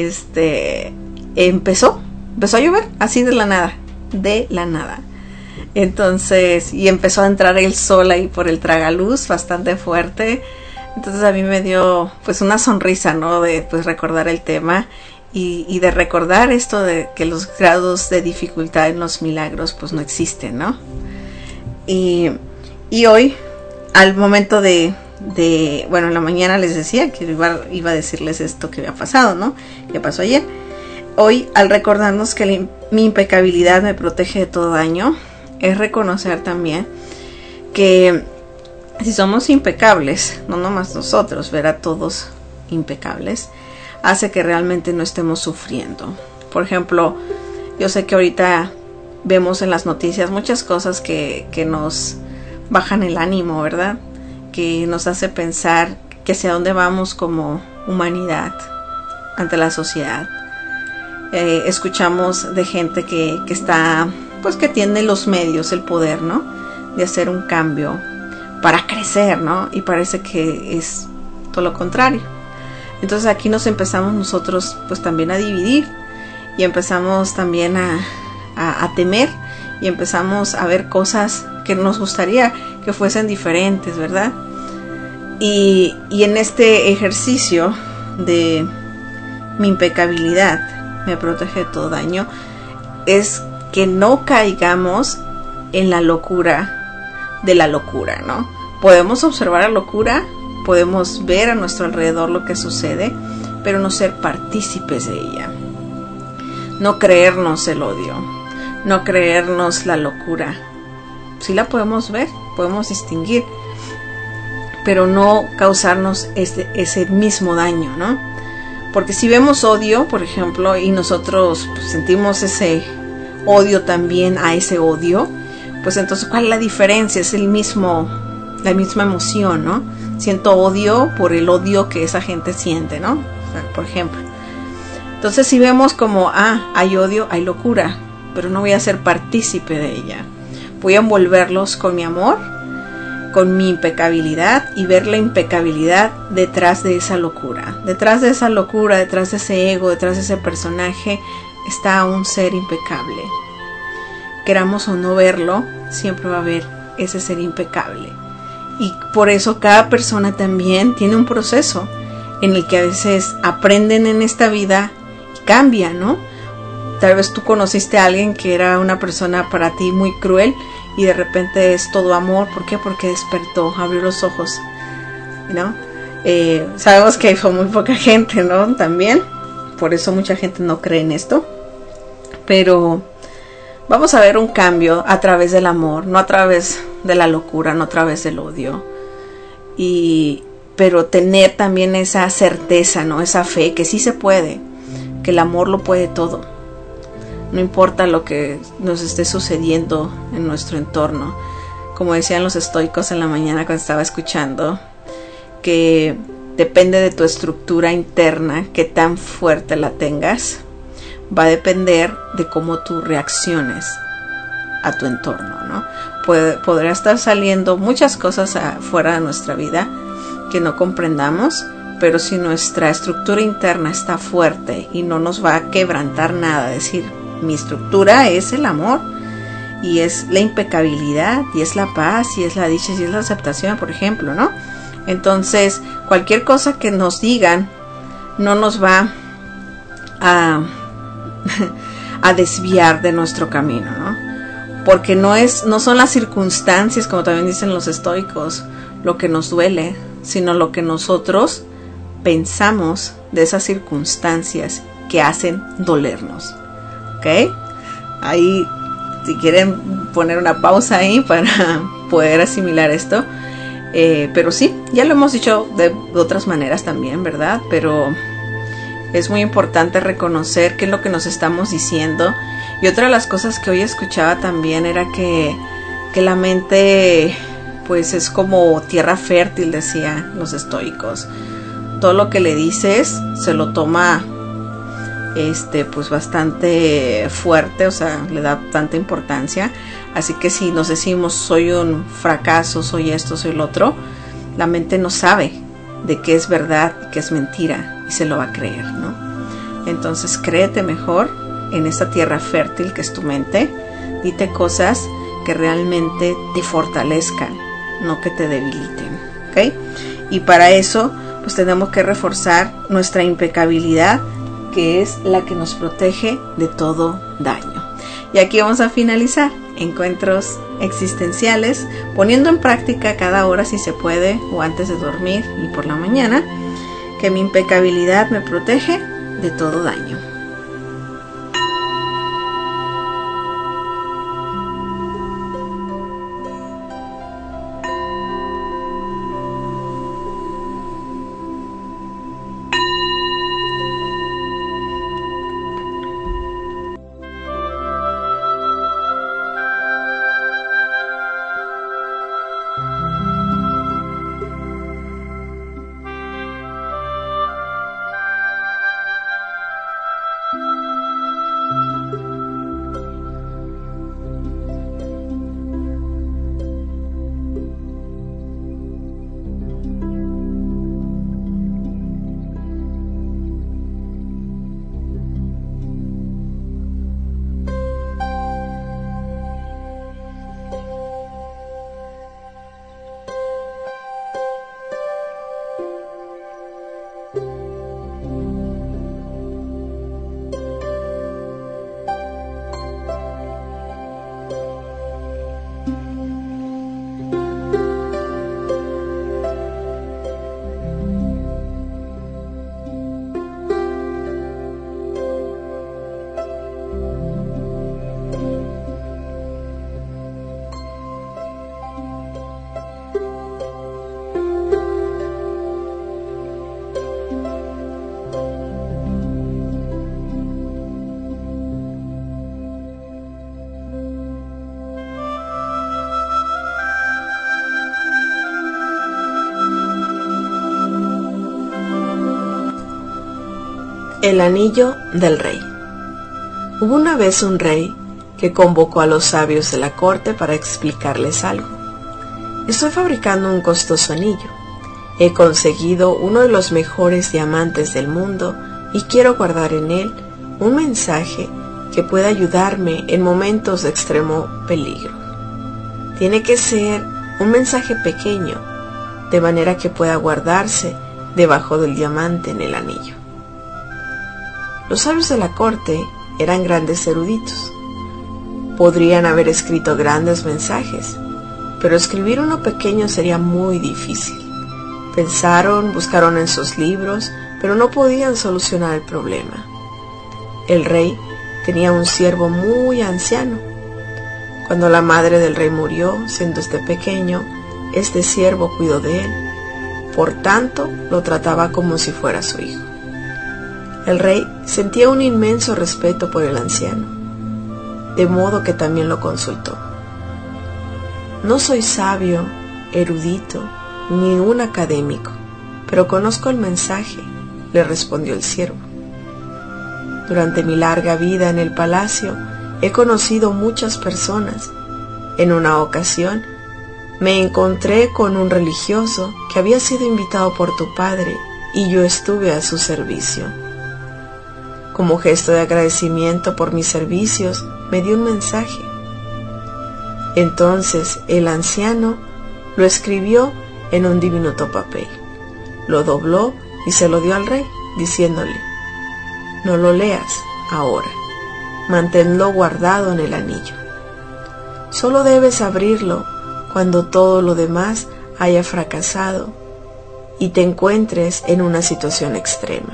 empezó a llover así de la nada. Entonces, y empezó a entrar el sol ahí por el tragaluz bastante fuerte. Entonces a mí me dio pues una sonrisa, ¿no? De pues recordar el tema y de recordar esto de que los grados de dificultad en los milagros pues no existen, ¿no? Y hoy, al momento de bueno, en la mañana les decía que iba a decirles esto que había pasado, ¿no? Que pasó ayer. Hoy, al recordarnos que mi impecabilidad me protege de todo daño, es reconocer también que si somos impecables, no nomás nosotros, ver a todos impecables, hace que realmente no estemos sufriendo. Por ejemplo, yo sé que ahorita vemos en las noticias muchas cosas que nos bajan el ánimo, ¿verdad? Que nos hace pensar que hacia dónde vamos como humanidad ante la sociedad. Escuchamos de gente que está, pues que tiene los medios, el poder, ¿no? De hacer un cambio para crecer, ¿no? Y parece que es todo lo contrario. Entonces aquí nos empezamos nosotros pues también a dividir y empezamos también a temer y empezamos a ver cosas que nos gustaría que fuesen diferentes, ¿verdad? Y en este ejercicio de mi impecabilidad me protege de todo daño, es que no caigamos en la locura de la locura, ¿no? Podemos observar la locura, podemos ver a nuestro alrededor lo que sucede, pero no ser partícipes de ella. No creernos el odio, no creernos la locura. Sí la podemos ver, podemos distinguir, pero no causarnos ese mismo daño, ¿no? Porque si vemos odio, por ejemplo, y nosotros pues, sentimos ese odio también a ese odio, pues entonces ¿cuál es la diferencia? Es la misma emoción, ¿no? Siento odio por el odio que esa gente siente, ¿no? O sea, por ejemplo. Entonces si vemos como, hay odio, hay locura, pero no voy a ser partícipe de ella. Voy a envolverlos con mi amor, con mi impecabilidad y ver la impecabilidad detrás de esa locura. Detrás de esa locura, detrás de ese ego, detrás de ese personaje, está un ser impecable. Queramos o no verlo, siempre va a haber ese ser impecable. Y por eso cada persona también tiene un proceso en el que a veces aprenden en esta vida y cambian, ¿no? Tal vez tú conociste a alguien que era una persona para ti muy cruel y de repente es todo amor. ¿Por qué? Porque despertó, abrió los ojos, ¿no? Sabemos que fue muy poca gente, ¿no? También, por eso mucha gente no cree en esto. Pero vamos a ver un cambio a través del amor, no a través de la locura, no a través del odio. Pero tener también esa certeza, ¿no? Esa fe que sí se puede, que el amor lo puede todo. No importa lo que nos esté sucediendo en nuestro entorno. Como decían los estoicos en la mañana cuando estaba escuchando, que depende de tu estructura interna, que tan fuerte la tengas, va a depender de cómo tú reacciones a tu entorno, ¿no? Podrá estar saliendo muchas cosas afuera de nuestra vida que no comprendamos, pero si nuestra estructura interna está fuerte y no nos va a quebrantar nada, decir, mi estructura es el amor y es la impecabilidad y es la paz y es la dicha y es la aceptación, por ejemplo, ¿no? Entonces, cualquier cosa que nos digan no nos va a desviar de nuestro camino, ¿no? Porque no son las circunstancias, como también dicen los estoicos, lo que nos duele, sino lo que nosotros pensamos de esas circunstancias que hacen dolernos. ¿Ok? Ahí, si quieren poner una pausa ahí para poder asimilar esto. Pero sí, ya lo hemos dicho de otras maneras también, ¿verdad? Pero es muy importante reconocer qué es lo que nos estamos diciendo. Y otra de las cosas que hoy escuchaba también era que la mente pues es como tierra fértil, decían los estoicos. Todo lo que le dices se lo toma pues bastante fuerte, o sea, le da tanta importancia. Así que si nos decimos soy un fracaso, soy esto, soy lo otro, la mente no sabe de qué es verdad y qué es mentira y se lo va a creer, ¿no? Entonces créete mejor en esa tierra fértil que es tu mente. Dite cosas que realmente te fortalezcan, no que te debiliten, ¿ok? Y para eso, pues tenemos que reforzar nuestra impecabilidad, que es la que nos protege de todo daño. Y aquí vamos a finalizar. Encuentros existenciales, poniendo en práctica cada hora si se puede, o antes de dormir y por la mañana, que mi impecabilidad me protege de todo daño. El anillo del rey. Hubo una vez un rey que convocó a los sabios de la corte para explicarles algo. Estoy fabricando un costoso anillo. He conseguido uno de los mejores diamantes del mundo y quiero guardar en él un mensaje que pueda ayudarme en momentos de extremo peligro. Tiene que ser un mensaje pequeño, de manera que pueda guardarse debajo del diamante en el anillo. Los sabios de la corte eran grandes eruditos. Podrían haber escrito grandes mensajes, pero escribir uno pequeño sería muy difícil. Pensaron, buscaron en sus libros, pero no podían solucionar el problema. El rey tenía un siervo muy anciano. Cuando la madre del rey murió, siendo este pequeño, este siervo cuidó de él. Por tanto, lo trataba como si fuera su hijo. El rey sentía un inmenso respeto por el anciano, de modo que también lo consultó. No soy sabio, erudito, ni un académico, pero conozco el mensaje, le respondió el siervo. Durante mi larga vida en el palacio, he conocido muchas personas. En una ocasión, me encontré con un religioso que había sido invitado por tu padre y yo estuve a su servicio. Como gesto de agradecimiento por mis servicios, me dio un mensaje. Entonces el anciano lo escribió en un diminuto papel, lo dobló y se lo dio al rey, diciéndole: no lo leas ahora, manténlo guardado en el anillo. Solo debes abrirlo cuando todo lo demás haya fracasado y te encuentres en una situación extrema.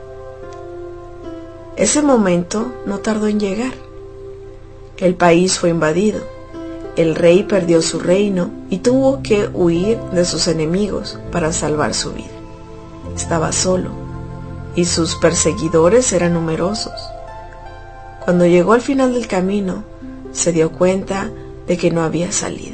Ese momento no tardó en llegar. El país fue invadido. El rey perdió su reino y tuvo que huir de sus enemigos para salvar su vida. Estaba solo y sus perseguidores eran numerosos. Cuando llegó al final del camino, se dio cuenta de que no había salida.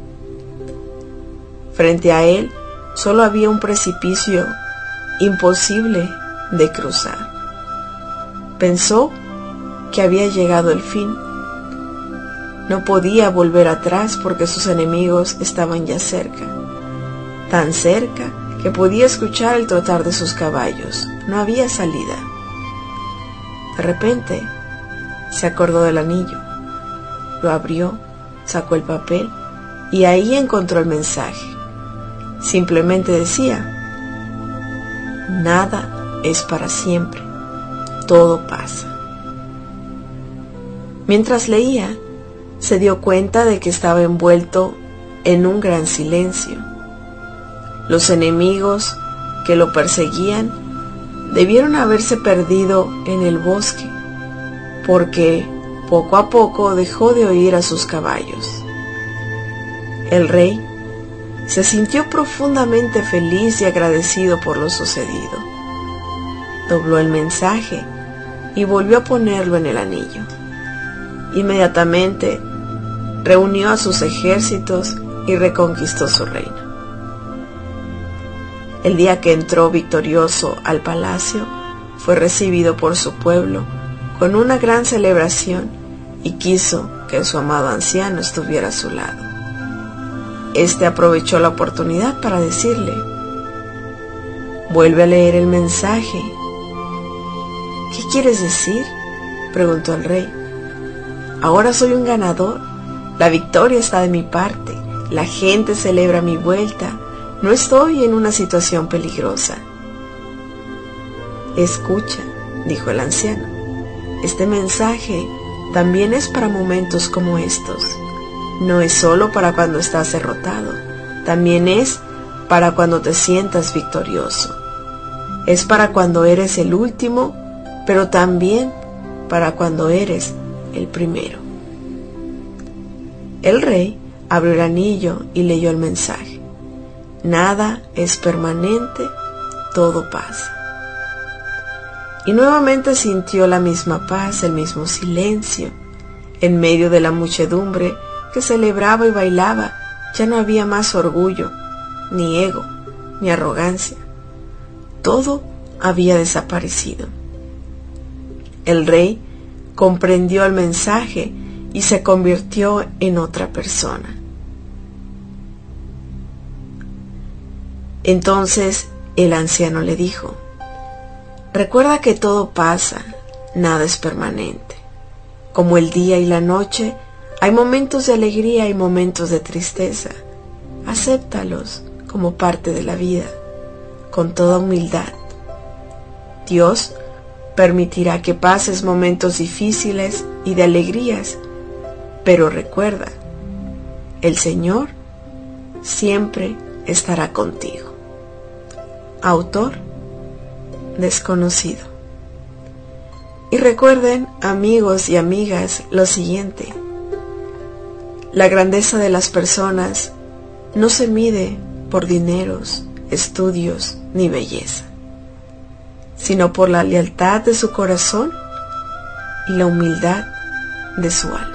Frente a él solo había un precipicio imposible de cruzar. Pensó que había llegado el fin. No podía volver atrás porque sus enemigos estaban ya cerca, tan cerca que podía escuchar el trotar de sus caballos. No había salida. De repente se acordó del anillo, lo abrió sacó el papel y ahí encontró el mensaje. Simplemente decía: nada es para siempre, todo pasa. Mientras leía, se dio cuenta de que estaba envuelto en un gran silencio. Los enemigos que lo perseguían debieron haberse perdido en el bosque, porque poco a poco dejó de oír a sus caballos. El rey se sintió profundamente feliz y agradecido por lo sucedido. Dobló el mensaje y volvió a ponerlo en el anillo. Inmediatamente reunió a sus ejércitos y reconquistó su reino. El día que entró victorioso al palacio, fue recibido por su pueblo con una gran celebración y quiso que su amado anciano estuviera a su lado. Este aprovechó la oportunidad para decirle: vuelve a leer el mensaje. ¿Qué quieres decir?, preguntó el rey. Ahora soy un ganador, la victoria está de mi parte, la gente celebra mi vuelta, no estoy en una situación peligrosa. Escucha, dijo el anciano, este mensaje también es para momentos como estos. No es solo para cuando estás derrotado, también es para cuando te sientas victorioso. Es para cuando eres el último, pero también para cuando eres el primero. El rey abrió el anillo y leyó el mensaje. Nada es permanente, todo pasa. Y nuevamente sintió la misma paz, el mismo silencio. En medio de la muchedumbre que celebraba y bailaba, ya no había más orgullo, ni ego, ni arrogancia. Todo había desaparecido. El rey comprendió el mensaje y se convirtió en otra persona. Entonces el anciano le dijo: recuerda que todo pasa, nada es permanente. Como el día y la noche, hay momentos de alegría y momentos de tristeza. Acéptalos como parte de la vida, con toda humildad. Dios permitirá que pases momentos difíciles y de alegrías, pero recuerda, el Señor siempre estará contigo. Autor desconocido. Y recuerden, amigos y amigas, lo siguiente: la grandeza de las personas no se mide por dineros, estudios ni belleza, sino por la lealtad de su corazón y la humildad de su alma.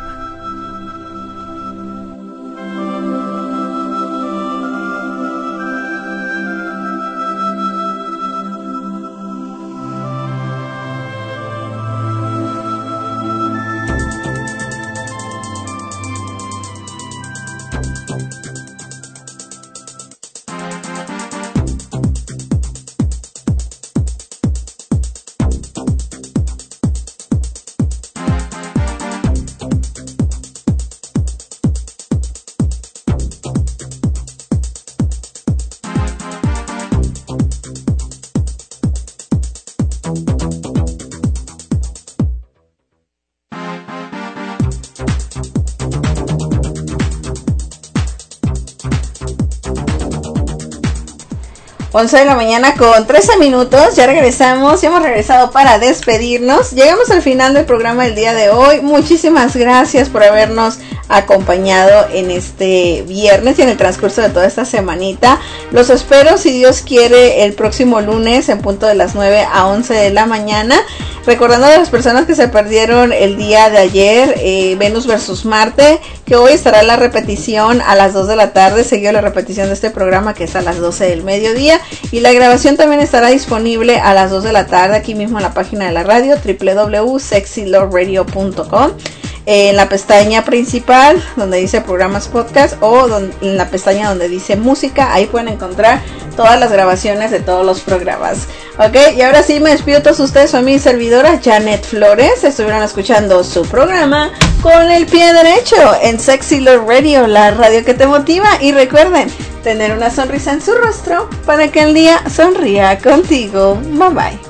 Once de la mañana con 13 minutos, ya regresamos, ya hemos regresado para despedirnos. Llegamos al final del programa del día de hoy. Muchísimas gracias por habernos acompañado en este viernes y en el transcurso de toda esta semanita. Los espero, si Dios quiere, el próximo lunes en punto de las 9 a 11 de la mañana. Recordando a las personas que se perdieron el día de ayer, Venus versus Marte, que hoy estará la repetición a las 2 de la tarde, seguido la repetición de este programa que es a las 12 del mediodía, y la grabación también estará disponible a las 2 de la tarde aquí mismo en la página de la radio, www.sexyloveradio.com. En la pestaña principal donde dice programas podcast o en la pestaña donde dice música, ahí pueden encontrar todas las grabaciones de todos los programas. Ok, y ahora sí me despido de todos ustedes. Soy mi servidora Janet Flores. Estuvieron escuchando su programa Con el Pie Derecho en Sexy Love Radio, la radio que te motiva. Y recuerden, tener una sonrisa en su rostro para que el día sonría contigo. Bye bye.